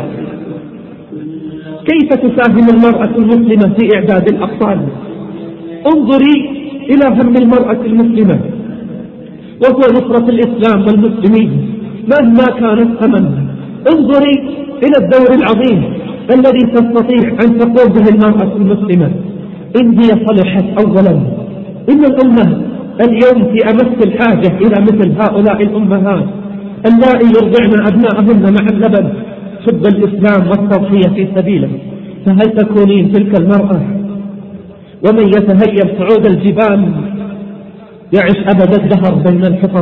كيف تساهم المرأة المسلمة في إعداد الأطفال. انظري إلى هم المرأة المسلمة وهو نصرة الإسلام والمسلمين مهما كان الثمن. انظري إلى الدور العظيم الذي تستطيع أن تقوم به المرأة المسلمة إن هي صلحت. أولا إن الأمة اليوم في أمس الحاجة إلى مثل هؤلاء الأمهات اللائي يرضعن أبناءهن مع اللبن حب الإسلام والتضحية في سبيله. فهل تكونين تلك المرأة ومن يتهيب صعود الجبال يعيش أبد الدهر بين الحفر؟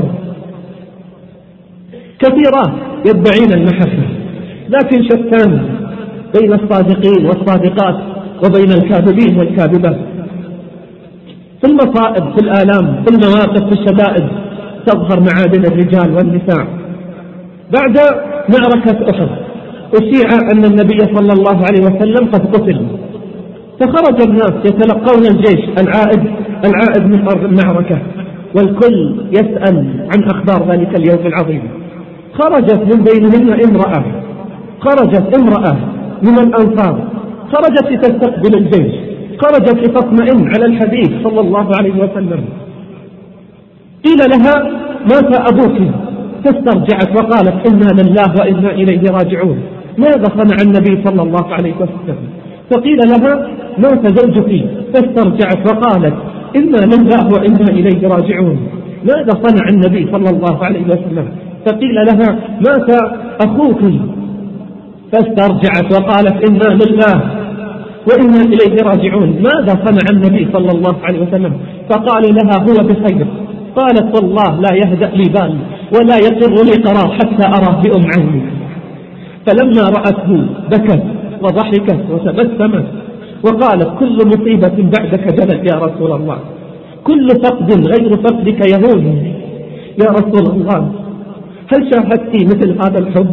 كثيرات يدعين المحبة لكن شتان بين الصادقين والصادقات وبين الكاذبين والكاذبات. في المصائب في الآلام في المواقف في الشدائد تظهر معادن الرجال والنساء. بعد معركة أحد أشيع أن النبي صلى الله عليه وسلم قد قتل، فخرج الناس يتلقون الجيش العائد العائد من أرض المعركة والكل يسأل عن أخبار ذلك اليوم العظيم. خرجت من بينهن امرأة خرجت امرأة من الأنصار، خرجت لتستقبل الجيش، خرجت لتطمئن على الحبيب صلى الله عليه وسلم. قيل لها مات أبوك، فاسترجعت وقالت إنا لله وإنا إليه راجعون. ماذا صنع النبي صلى الله عليه وسلم؟ فقيل لها مات زوجك، فاسترجعت وقالت إنا لله وإنا إليه راجعون. ماذا صنع النبي صلى الله عليه وسلم؟ فقيل لها مات أخوك، فاسترجعت وقالت إنا لله وإنا إليه راجعون. ماذا صنع النبي صلى الله عليه وسلم؟ فقالوا لها هو بخير. قالت والله لا يهدأ لي بال ولا يقر لي قرار حتى أراه بأم عيني. فلما رأته بكت وضحكت وتبسمت وقالت كل مصيبة بعدك جلت يا رسول الله، كل فقد غير فقدك يهون يا رسول الله. هل شاهدتي مثل هذا الحب؟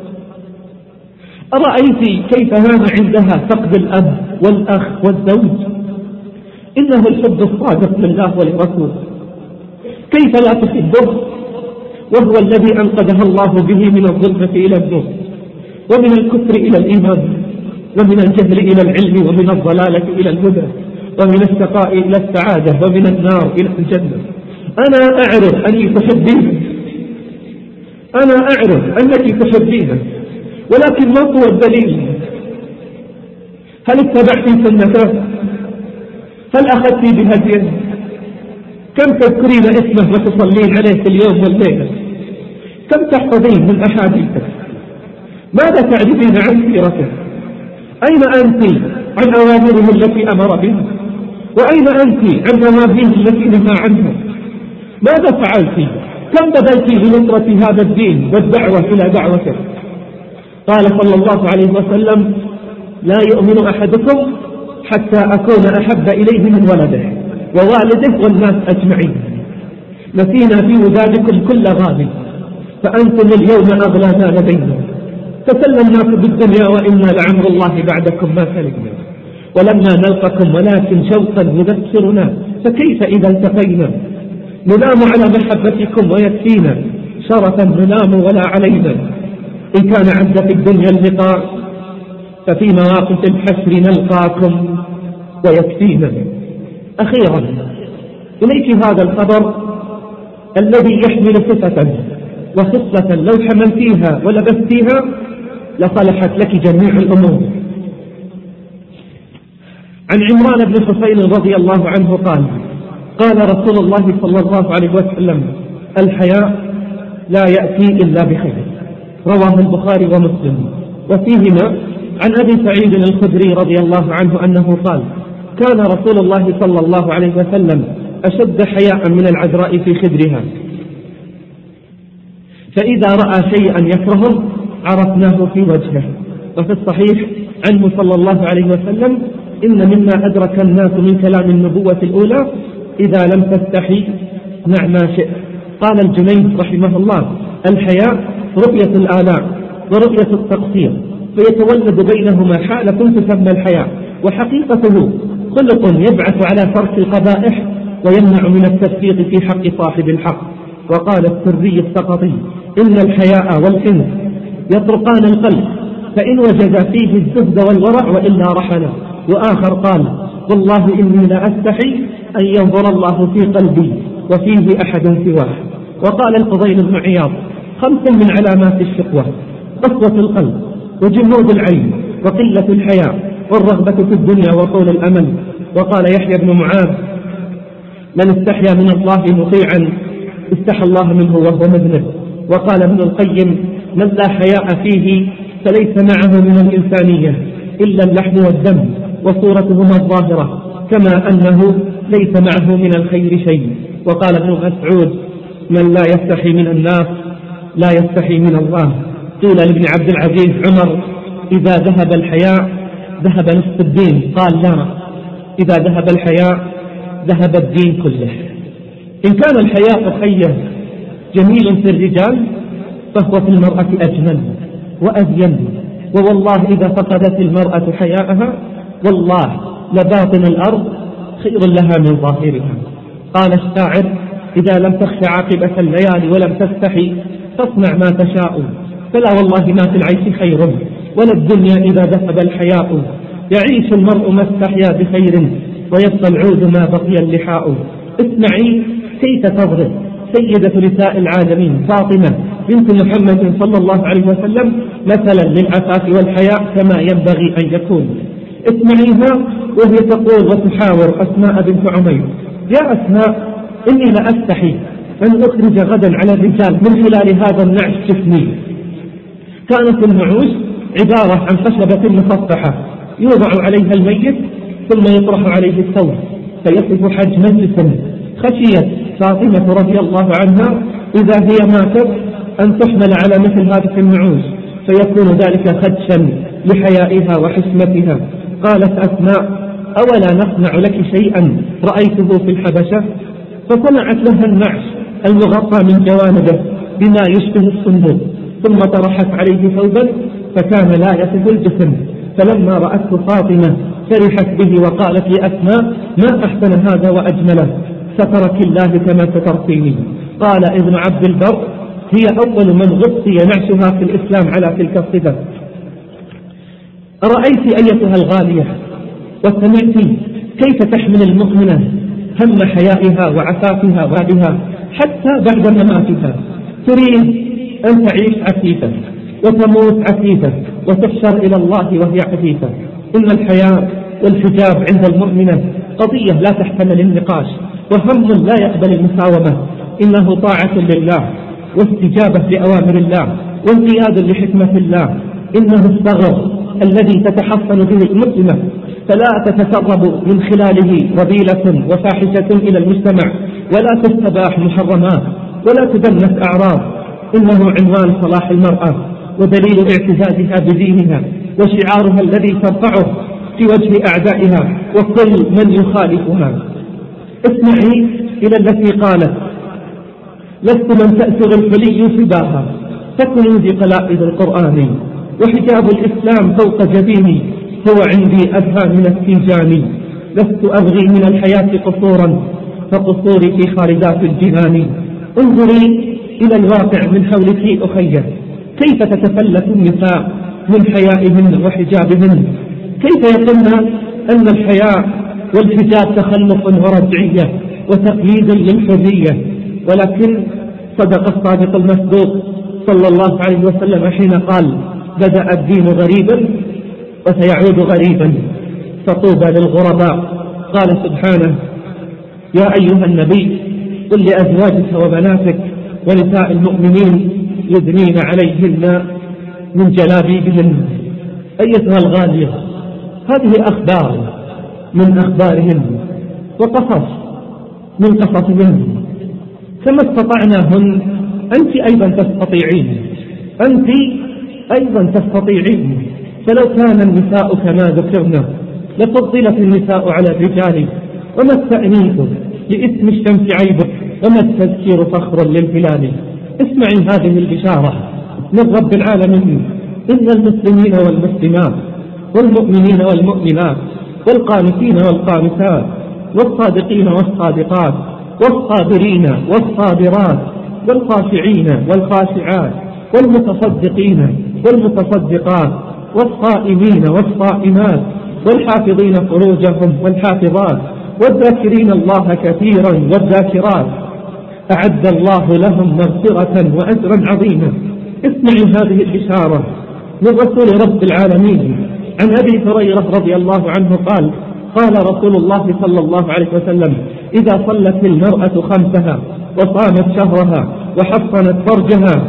أرأيت كيف هان عندها فقد الأب والأخ والزوج؟ إنه الحب الصادق لله ولرسوله. كيف لا تحبه وهو الذي أنقذها الله به من الظلمة إلى النور، ومن الكفر إلى الإيمان، ومن الجهل إلى العلم، ومن الضلالة إلى الهدى، ومن الشقاء إلى السعادة، ومن النار إلى الجنة. أنا أعرف أنك تحبين، أنا أعرف أنك تحبين، ولكن ما هو الدليل؟ هل اتبعت سنته؟ هل أخذت بهديه؟ كم تذكرين اسمه وتصلين عليه في اليوم والليلة؟ كم تحفظين من أحاديثه؟ ماذا تعرفين عن سيرته؟ أين أنت عن أوامره التي أمر بها؟ وأين أنت عن نواهيه التي نهى عنها؟ ماذا فعلت؟ كم بذلت لنصرة هذا الدين والدعوة إلى دعوته؟ قال صلى الله عليه وسلم لا يؤمن أحدكم حتى أكون أحب إليه من ولده ووالده والناس أجمعين. نسينا في ودادكم كل غالي، فأنتم اليوم أغلى ما لدينا. تسلى الناس بالدنيا وإنا لعمر الله بعدكم ما سلمنا، ولما نلقكم ولكن شوقا يذكرنا، فكيف إذا التقينا؟ ننام على محبتكم ويكفينا، شرفا ننام ولا علينا. إن كان عند في الدنيا اللقاء ففي مواقف الحشر نلقاكم ويكفينا. أخيرا إليك هذا الخبر الذي يحمل صفة وخصلة لو حملتيها ولبستيها لصلحت لك جميع الأمور. عن عمران بن حسين رضي الله عنه قال قال رسول الله صلى الله عليه وسلم الحياء لا يأتي إلا بخير، رواه البخاري ومسلم. وفيهما عن أبي سعيد الخدري رضي الله عنه أنه قال كان رسول الله صلى الله عليه وسلم أشد حياء من العذراء في خدرها، فإذا رأى شيئا يكرهه عرفناه في وجهه. وفي الصحيح عنه صلى الله عليه وسلم إن مما أدرك الناس من كلام النبوة الأولى إذا لم تستحي مع ما شئت. قال الجنيد رحمه الله الحياء رؤية الآلاء ورؤية التقصير، فيتولد بينهما حالة تسمى الحياء، وحقيقته خلق يبعث على ترك القبائح ويمنع من التفريط في حق صاحب الحق. وقال السري السقطي إن الحياء والإنس يطرقان القلب، فإن وجد فيه الزهد والورع وإلا رحنا. وآخر قال والله إني لا أستحي أن ينظر الله في قلبي وفيه أحد سواه. وقال الفضيل بن عياض خمس من علامات الشقوة: قسوة القلب وجمود العين وقلة الحياء والرغبة في الدنيا وطول الأمل. وقال يحيى بن معاذ من استحيا من الله مطيعا استحى الله منه وهو مذنب. وقال ابن القيم من لا حياء فيه فليس معه من الإنسانية إلا اللحم والدم وصورتهما الظاهرة، كما أنه ليس معه من الخير شيء. وقال ابن مسعود من لا يستحي من الناس لا يستحي من الله. قيل لابن عبد العزيز عمر إذا ذهب الحياء ذهب نصف الدين، قال لا، إذا ذهب الحياء ذهب الدين كله. إن كان الحياء خيه جميل في الرجال فهو في المرأة أجمل وأزين. ووالله إذا فقدت المرأة حياءها والله لباطن الأرض خير لها من ظاهرها. قال الشاعر إذا لم تخش عاقبة الليالي ولم تستحي فاصنع ما تشاء، فلا والله ما في العيش خير ولا الدنيا إذا ذهب الحياء. يعيش المرء ما استحيا بخير ويبقى العود ما بقي اللحاء. اسمعي كيف تضرب سيدة نساء العالمين فاطمة بنت محمد صلى الله عليه وسلم مثلا للعفاف والحياء كما ينبغي أن يكون. اسمعيها وهي تقول وتحاور أسماء بنت عمير: يا أسماء، إني لأستحي أن أخرج غدا على الرجال من خلال هذا النعش جسمي. كانت النعوش عبارة عن خشبة مصفحة يوضع عليها الميت ثم يطرح عليه الثوب فيصف حجم الجسم. خشيت فاطمة رضي الله عنها إذا هي ماتت أن تحمل على مثل هذه النعوش فيكون ذلك خدشا لحيائها وحشمتها. قالت أسماء: أولا نصنع لك شيئا رأيته في الحبشة؟ فصنعت لها النعش المغطى من جوانبه بما يشبه الصندوق ثم طرحت عليه ثوبا فكان لا يصف الجسم. فلما رأته فاطمة فرحت به وقالت لأسماء: ما أحسن هذا وأجمله، سترك الله كما سترتيني. قال ابن عبد البر: هي أول من غطي نعشها في الإسلام على تلك الصفة. أرأيت أيتها الغالية وسمعت كيف تحمل المؤمنة هم حيائها وعفافها وعدها حتى بعد مماتها؟ تريد أن تعيش عفيفة وتموت عفيفة وتحشر إلى الله وهي عفيفة. إن الحياء والحجاب عند المؤمنة قضية لا تحتمل النقاش وهم لا يقبل المساومة. إنه طاعة لله واستجابة لأوامر الله وانقياد لحكمة الله. إنه الثغر الذي تتحصن به المسلمة فلا تتسرب من خلاله رذيلة وفاحشة إلى المجتمع ولا تستباح محرمات ولا تدنس أعراض. إنه عنوان صلاح المرأة ودليل اعتزازها بدينها وشعارها الذي ترفعه في وجه أعدائها وكل من يخالفها. اسمعي إلى التي قالت: لست من تأثر الحلي سباها فكنوزي قلائد القرآن وحجاب الإسلام فوق جبيني هو عندي أدهى من التيجان. لست أبغي من الحياة قصورا فقصوري في خالدات الجنان. انظري إلى الواقع من حولك أخية، كيف تتفلت النساء من حيائهن وحجابهن، كيف يقولن أن الحياء والحجاب تخلق ورجعية وتقييد للحرية. ولكن صدق الصادق المصدوق صلى الله عليه وسلم حين قال: بدأ الدين غريبا وسيعود غريبا فطوبى للغرباء. قال سبحانه: يا أيها النبي قل لأزواجك وبناتك ونساء المؤمنين يدنين عليهن من جلابيبهن. أيتها الغالية، هذه أخبار من أخبارهن وقصص من قصصهن، كما استطعناهن أنت أيضا تستطيعين، أنت أيضا تستطيعين. فلو كان النساء كما ذكرنا لفضلت النساء على الرجال، وما التأنيث لاسم الشمس عيب وما التذكير فخر للهلال. اسمعي هذه البشارة من رب العالمين: إن المسلمين والمسلمات والمؤمنين والمؤمنات والقانتين والقانتات والصادقين والصادقات والصابرين والصابرات والخاشعين والخاشعات والمتصدقين والمتصدقات والصائمين والصائمات والحافظين فروجهم والحافظات والذاكرين الله كثيرا والذاكرات أعد الله لهم مغفرة وأجرا عظيما. اسمعوا هذه البشارة من رسول رب العالمين عن أبي هريرة رضي الله عنه قال: قال رسول الله صلى الله عليه وسلم: إذا صلت المرأة خمسها وصامت شهرها وحصنت فرجها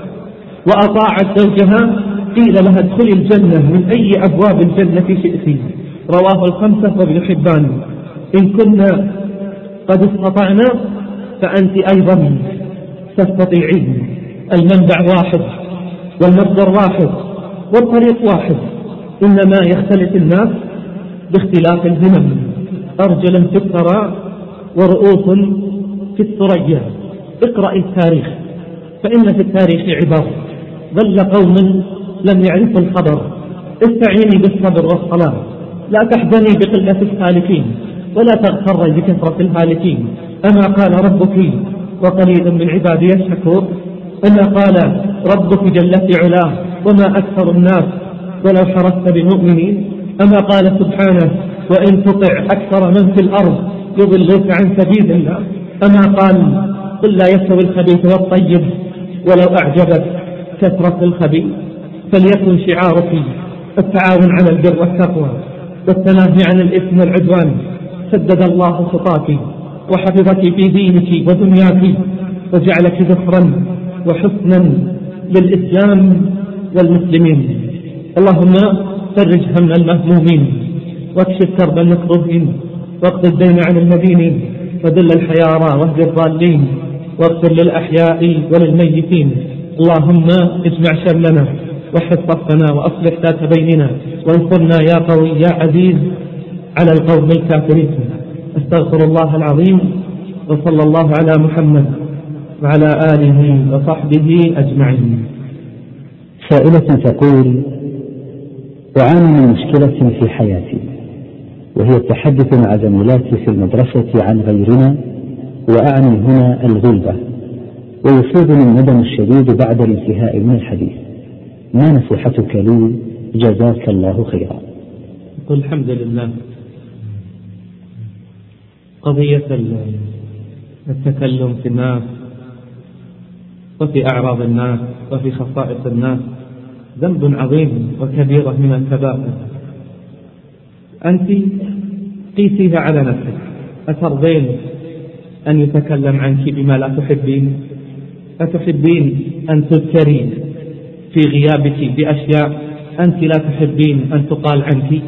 وأطاعت زوجها قيل لها ادخلي الجنة من أي أبواب الجنة شئت. رواه الخمسة وابن حبان. إن كنا قد استطعنا فأنت أيضا تستطيعين. المنبع واحد والمصدر واحد والطريق واحد، إنما يختلف الناس باختلاف الهمم. أرجل في الثراء ورؤوس في الثريا. اقرأ التاريخ فإن في التاريخ عبر. ظل قوم لم يعرفوا الخبر. استعيني بالصبر والصلاة، لا تحزني بقلة السالكين ولا تغتر بكثرة الهالكين. أما قال ربك وقليل من عبادي الشكور. أما قال ربك جل في علاه وما أكثر الناس ولو حرصت بمؤمنين. أما قال سبحانه وإن تطع أكثر من في الأرض يضلوك عن سبيل الله. أما قال قل لا يستوي الخبيث والطيب ولو أعجبك كثرة الخبيث. فليكن شعارك التعاون على البر والتقوى والتناهي عن الإثم والعدوان. سدد الله خطاك وحفظك في دينك ودنياك وجعلك ذخرا وحسنا للإسلام والمسلمين. اللهم فرج هم المهمومين واكشف كرب المكروهين واقض الدين عن المدينين وذل الحيارى واهد الضالين واغفر للأحياء وللميتين. اللهم اجمع شملنا وحد صفنا وأصلح ذات بيننا وانصرنا يا قوي يا عزيز على القوم الكافرين. استغفر الله العظيم وصلى الله على محمد وعلى آله وصحبه أجمعين. سائلة تقول: أعاني من مشكلة في حياتي، وهي التحدث مع زميلاتي في المدرسة عن غيرنا، وأعني هنا الغلبة، ويصيبني الندم الشديد بعد الانتهاء من الحديث. ما نصيحتك لي؟ جزاك الله خيرا. قل الحمد لله. قضية التكلم في الناس وفي أعراض الناس وفي خصائص الناس ذنب عظيم وكبيرة من الكبائر. أنت قيسيها على نفسك. أترضين أن يتكلم عنك بما لا تحبين؟ أتحبين أن تذكري في غيابك بأشياء أنت لا تحبين أن تقال عنك؟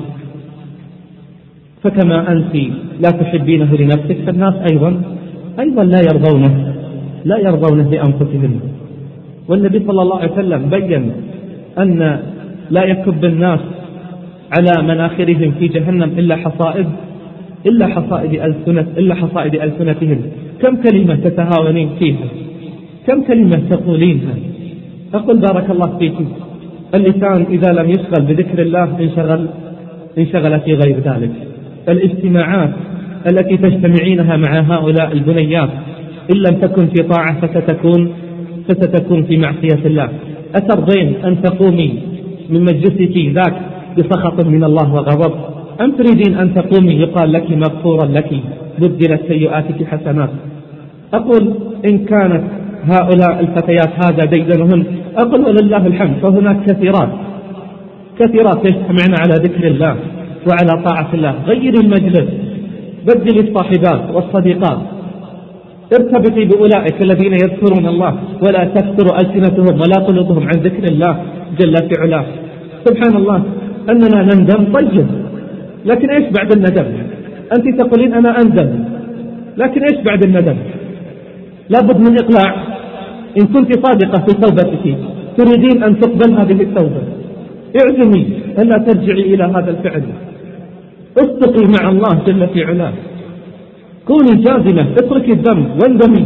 فكما أنت لا تحبينه لنفسك فالناس أيضا أيضا لا يرضونه لا يرضونه لأنفسهم. والنبي صلى الله عليه وسلم بين أن لا يكب الناس على مناخرهم في جهنم إلا حصائد إلا حصائد ألسنة إلا حصائد ألسنتهم. كم كلمة تتهاونين فيها، كم كلمة تقولينها. أقول بارك الله فيك، اللسان إذا لم يشغل بذكر الله انشغل انشغل في غير ذلك. الاجتماعات التي تجتمعينها مع هؤلاء البنيات إن لم تكن في طاعة فستكون فستكون في معصية الله. أترضين أن تقومي من مجلسك ذاك بسخط من الله وغضب، أم تريدين أن تقومي يقال لك مغفورا لك بدلت سيئاتك حسنات؟ أقول إن كانت هؤلاء الفتيات هذا ديدنهن، أقول ولله الحمد فهناك كثيرات كثيرات يجتمعن على ذكر الله وعلى طاعة الله. غير المجلس، بدل الصاحبات والصديقات، ارتبطي بأولئك الذين يذكرون الله ولا تكثر ألسنتهم ولا قلوبهم عن ذكر الله جل في علاه. سبحان الله أننا نندم، طيب، لكن إيش بعد الندم؟ أنت تقولين أنا أندم، لكن إيش بعد الندم؟ لابد من إقلاع. إن كنت صادقة في توبتك تريدين أن تقبل هذه التوبة، اعزمي ألا ترجعي إلى هذا الفعل، اصدقي مع الله جل في علاه، كوني جازمة، اتركي الذنب واندمي.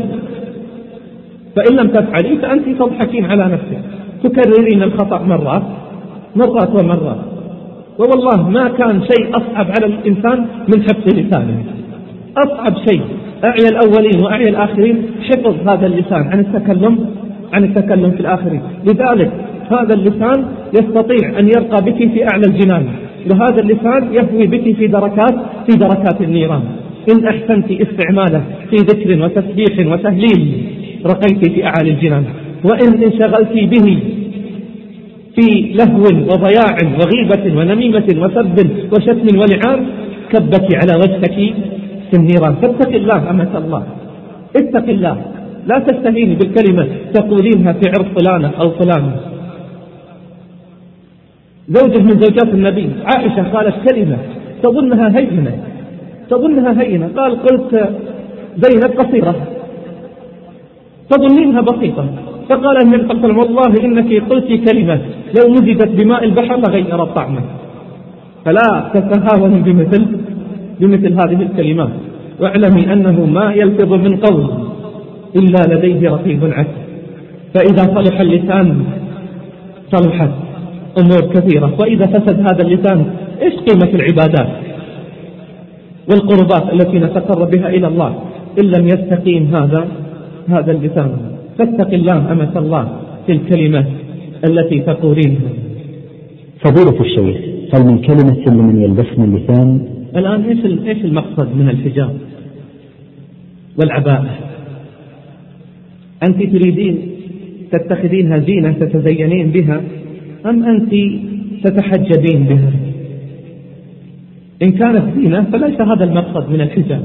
فإن لم تفعلي فأنت تضحكين على نفسك، تكررين الخطأ مرات مرات ومرات. ووالله ما كان شيء أصعب على الإنسان من حفظ لسانه. أصعب شيء أعيا الأولين وأعيا الآخرين حفظ هذا اللسان عن التكلم عن التكلم في الآخرين. لذلك هذا اللسان يستطيع أن يرقى بك في أعلى الجنان، وهذا اللسان يهوي بك في دركات في دركات النيران. إن أحسنت استعماله في ذكر وتسبيح وتهليل رقيت في أعالي الجنان، وإن انشغلت به في لهو وضياع وغيبة ونميمة وسب وشتم ولعان كبك على وجهك في النيران. فاتق الله أمة الله، اتق الله، لا تستهيني بالكلمة تقولينها في عرض فلانة أو فلانة. زوجة من زوجات النبي عائشة قالت كلمة تظنها هينة تظنها هينة قال قلت زينب قصيرة تظنينها بسيطة، فقال النبي صلى الله عليه وسلم والله إنك قلت كلمة لو مزجت بماء البحر لغير طعمه. فلا تتهاونوا بمثل بمثل هذه الكلمات، واعلمي أنه ما يلفظ من قول إلا لديه رقيب عتيد. فإذا صلح اللسان صلحت أمور كثيرة، وإذا فسد هذا اللسان إيش قيمة العبادات والقربات التي نتقرب بها إلى الله إن لم يستقيم هذا هذا اللسان. فاتق الله أمة الله في الكلمة التي تقولينها. فضيلة الشيخ، هل من كلمة لمن يلبسن اللثام؟ الآن إيش إيش المقصد من الحجاب والعباءة؟ أنت تريدين تتخذينها زينة تتزينين بها أم أنت تتحجبين بها؟ إن كانت زينة فليس هذا المقصد من الحجاب.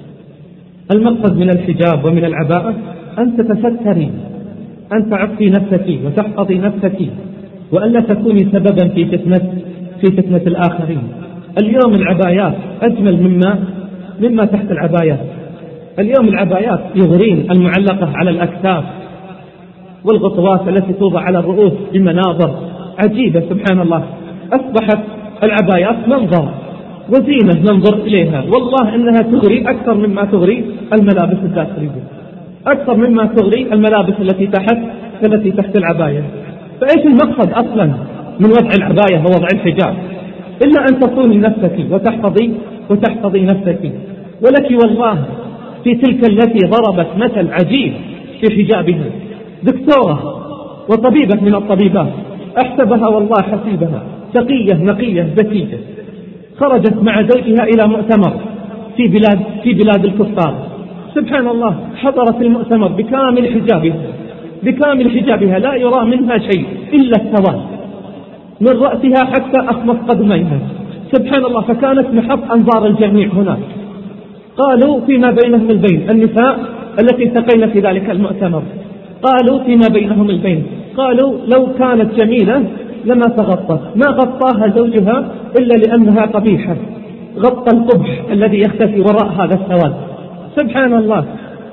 المقصد من الحجاب ومن العباءة أن تتستري، أن تعفي نفسك وتحفظي نفسك، وألا تكوني سببا في فتنة في فتنة الآخرين. اليوم العبايات أجمل مما مما تحت العبايات. اليوم العبايات يغرين المعلقة على الأكتاف والغطوات التي توضع على الرؤوس بمناظر عجيبة. سبحان الله، أصبحت العبايات منظر وزينة ننظر إليها، والله إنها تغري أكثر مما تغري الملابس الداخلية، أكثر مما تغري الملابس التي تحت التي تحت العباية. فإيش المقصد أصلا من وضع العباية ووضع الحجاب إلا أن تصوني نفسك وتحفظي وتحفظي نفسك. ولك والله في تلك التي ضربت مثل عجيب في حجابها، دكتورة وطبيبة من الطبيبات، أحسبها والله حسيبها، تقية نقية ذكية، خرجت مع زوجها إلى مؤتمر في بلاد في بلاد الكفار. سبحان الله، حضرت المؤتمر بكامل حجابها بكامل حجابها لا يرى منها شيء إلا السواد من رأسها حتى أخمص قدميها. سبحان الله، فكانت محط أنظار الجميع هناك. قالوا فيما بينهم البين، النساء التي التقينا في ذلك المؤتمر قالوا فيما بينهم البين، قالوا لو كانت جميلة لما تغطت، ما غطاها زوجها إلا لأنها قبيحة، غطى القبح الذي يختفي وراء هذا السواد. سبحان الله،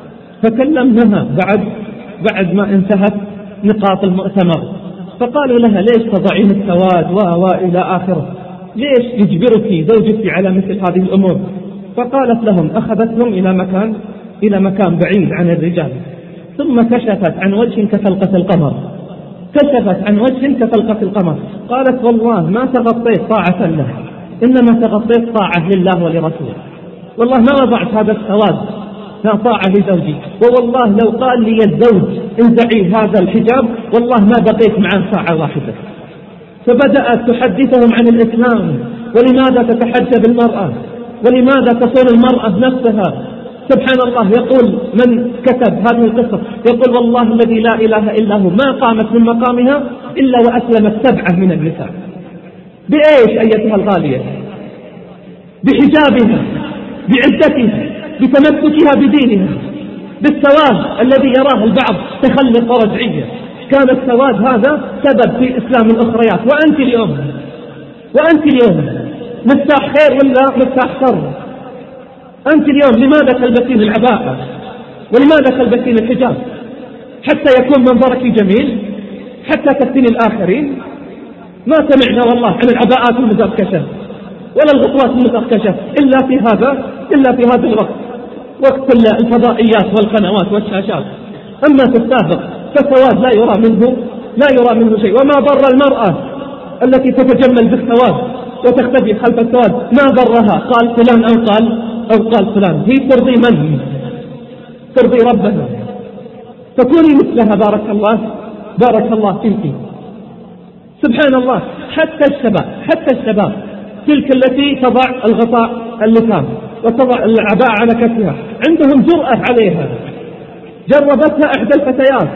فكلمناها بعد بعد ما انتهت نقاط المؤتمر، فقالوا لها ليش تضعين السواد و إلى آخره، ليش يجبرك زوجك على مثل هذه الأمور؟ فقالت لهم، أخذتهم إلى مكان إلى مكان بعيد عن الرجال، ثم كشفت عن وجه كفلقة القمر، كشفت عن وجه كفلقة القمر. قالت والله ما تغطيت طاعة له، إنما تغطيت طاعة لله ولرسوله. والله ما وضعت هذا السواد لا طاعة لزوجي، ووالله لو قال لي الزوج انزعي هذا الحجاب والله ما بقيت معه ساعة واحدة. فبدأت تحدثهم عن الإسلام، ولماذا تتحجب المرأة، ولماذا تصون المرأة نفسها. سبحان الله، يقول من كتب هذه القصة يقول والله الذي لا إله إلا هو ما قامت من مقامها إلا وأسلمت سبعة من النساء. بإيش أيتها الغالية؟ بحجابها، بعدتها، بتمسكها بدينها، بالسواد الذي يراه البعض تخلف ورجعية. كان السواد هذا سبب في إسلام الأخريات، وأنت اليوم وأنت اليوم مفتاح خير ولا مفتاح شر؟ أنت اليوم لماذا تلبسين العباءة ولماذا تلبسين الحجاب؟ حتى يكون منظرك جميل، حتى تفتني الآخرين. ما سمعنا والله عن العباءات المزركشة ولا الغطوات المزركشة إلا في هذا إلا في هذا الوقت، وقت الفضائيات والقنوات والشاشات. أما في السابق فالسواد لا يرى منه لا يرى منه شيء. وما ضر المرأة التي تتجمل بالسواد وتختفي خلف السواد، ما ضرها قال فلان أو قال أو قال فلان، هي ترضي من؟ ترضي ربها. فكوني مثلها بارك الله بارك الله فيك. سبحان الله، حتى الشباب حتى الشباب تلك التي تضع الغطاء اللثام وتضع العباءة على كتفها عندهم جرأة عليها. جربتها إحدى الفتيات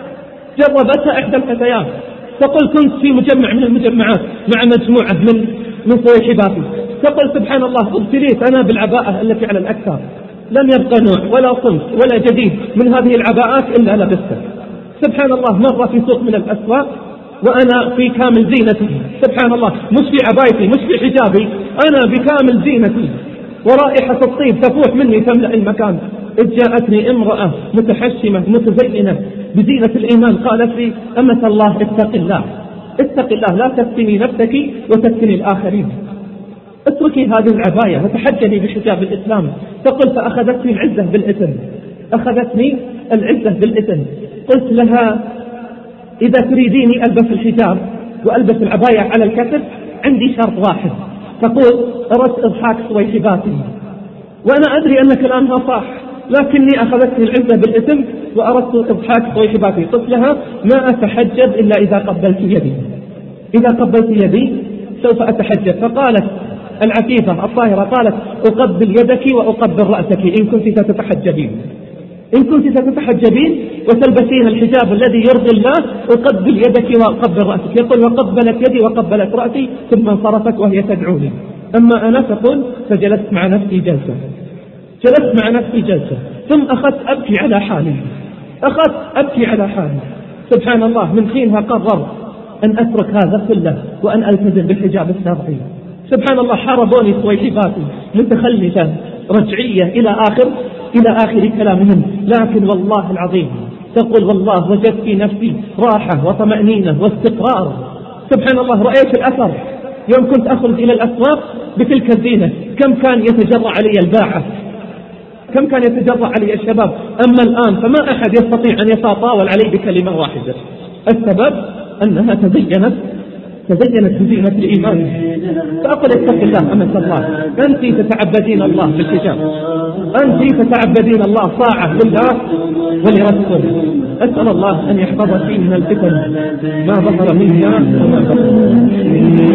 جربتها إحدى الفتيات تقول كنت في مجمع من المجمعات مع مجموعة من من صيحباتي، تقول سبحان الله ابتليت أنا بالعباءة التي على الأكتاف، لم يبقى نوع ولا صنف ولا جديد من هذه العباءات إلا لبستها. سبحان الله، مرة في سوق من الأسواق وأنا في كامل زينتي، سبحان الله، مش في عبايتي مش في حجابي، أنا بكامل زينتي ورائحة الطيب تفوح مني تملأ المكان. إذ جاءتني امرأة متحشمة متزينة بزينة الإيمان قالت لي أمة الله اتق الله اتق الله لا تفتني نفسك وتفتني الآخرين، اتركي هذه العباية وتحجبي بحجاب الإسلام. تقول فأخذتني العزة بالإثم أخذتني العزة بالإثم قلت لها إذا تريديني ألبس الحجاب وألبس العباية على الكتف عندي شرط واحد. تقول أردت إضحاك صويحباتي، وأنا أدري أن كلامها صح، لكني أخذتني العزة بالإثم وأردت إضحاك صويحباتي. قلت لها ما أتحجب إلا إذا قبلت يدي. إذا قبلت يدي سوف أتحجب. فقالت العفيفة الطاهرة قالت أقبل يدك وأقبل رأسك إن كنت ستتحجبين، إن كنت ستتحجبين وتلبسين الحجاب الذي يرضي الله أقبل يدك وأقبل رأسك. يقول وقبلت يدي وقبلت رأسي ثم انصرفت وهي تدعوني. أما أنا تقول فجلست مع نفسي جلسة، جلست مع نفسي جلسة ثم أخذت أبكي على حالي، أخذت أبكي على حالي. سبحان الله، من حينها قررت أن أترك هذا كله وأن ألتزم بالحجاب الشرعي. سبحان الله، حاربوني صويحباتي متخلفة رجعية إلى آخر إلى آخر كلامهم، لكن والله العظيم تقول والله وجدت في نفسي راحة وطمأنينة واستقرار. سبحان الله، رأيت الأثر يوم كنت أخرج إلى الأسواق بتلك الزينة. كم كان يتجرأ علي الباعة، كم كان يتجرأ علي الشباب. أما الآن فما أحد يستطيع أن يتطاول علي بكلمة واحدة. السبب أنها تزينت تزينت بزينة الإيمان. فأقول اتق الله أمة الله، أنت تتعبدين الله بالحجاب، أنت تتعبدين الله طاعة لله ولرسوله. أسأل الله أن يحفظك من الفتن ما ظهر منها وما بطن.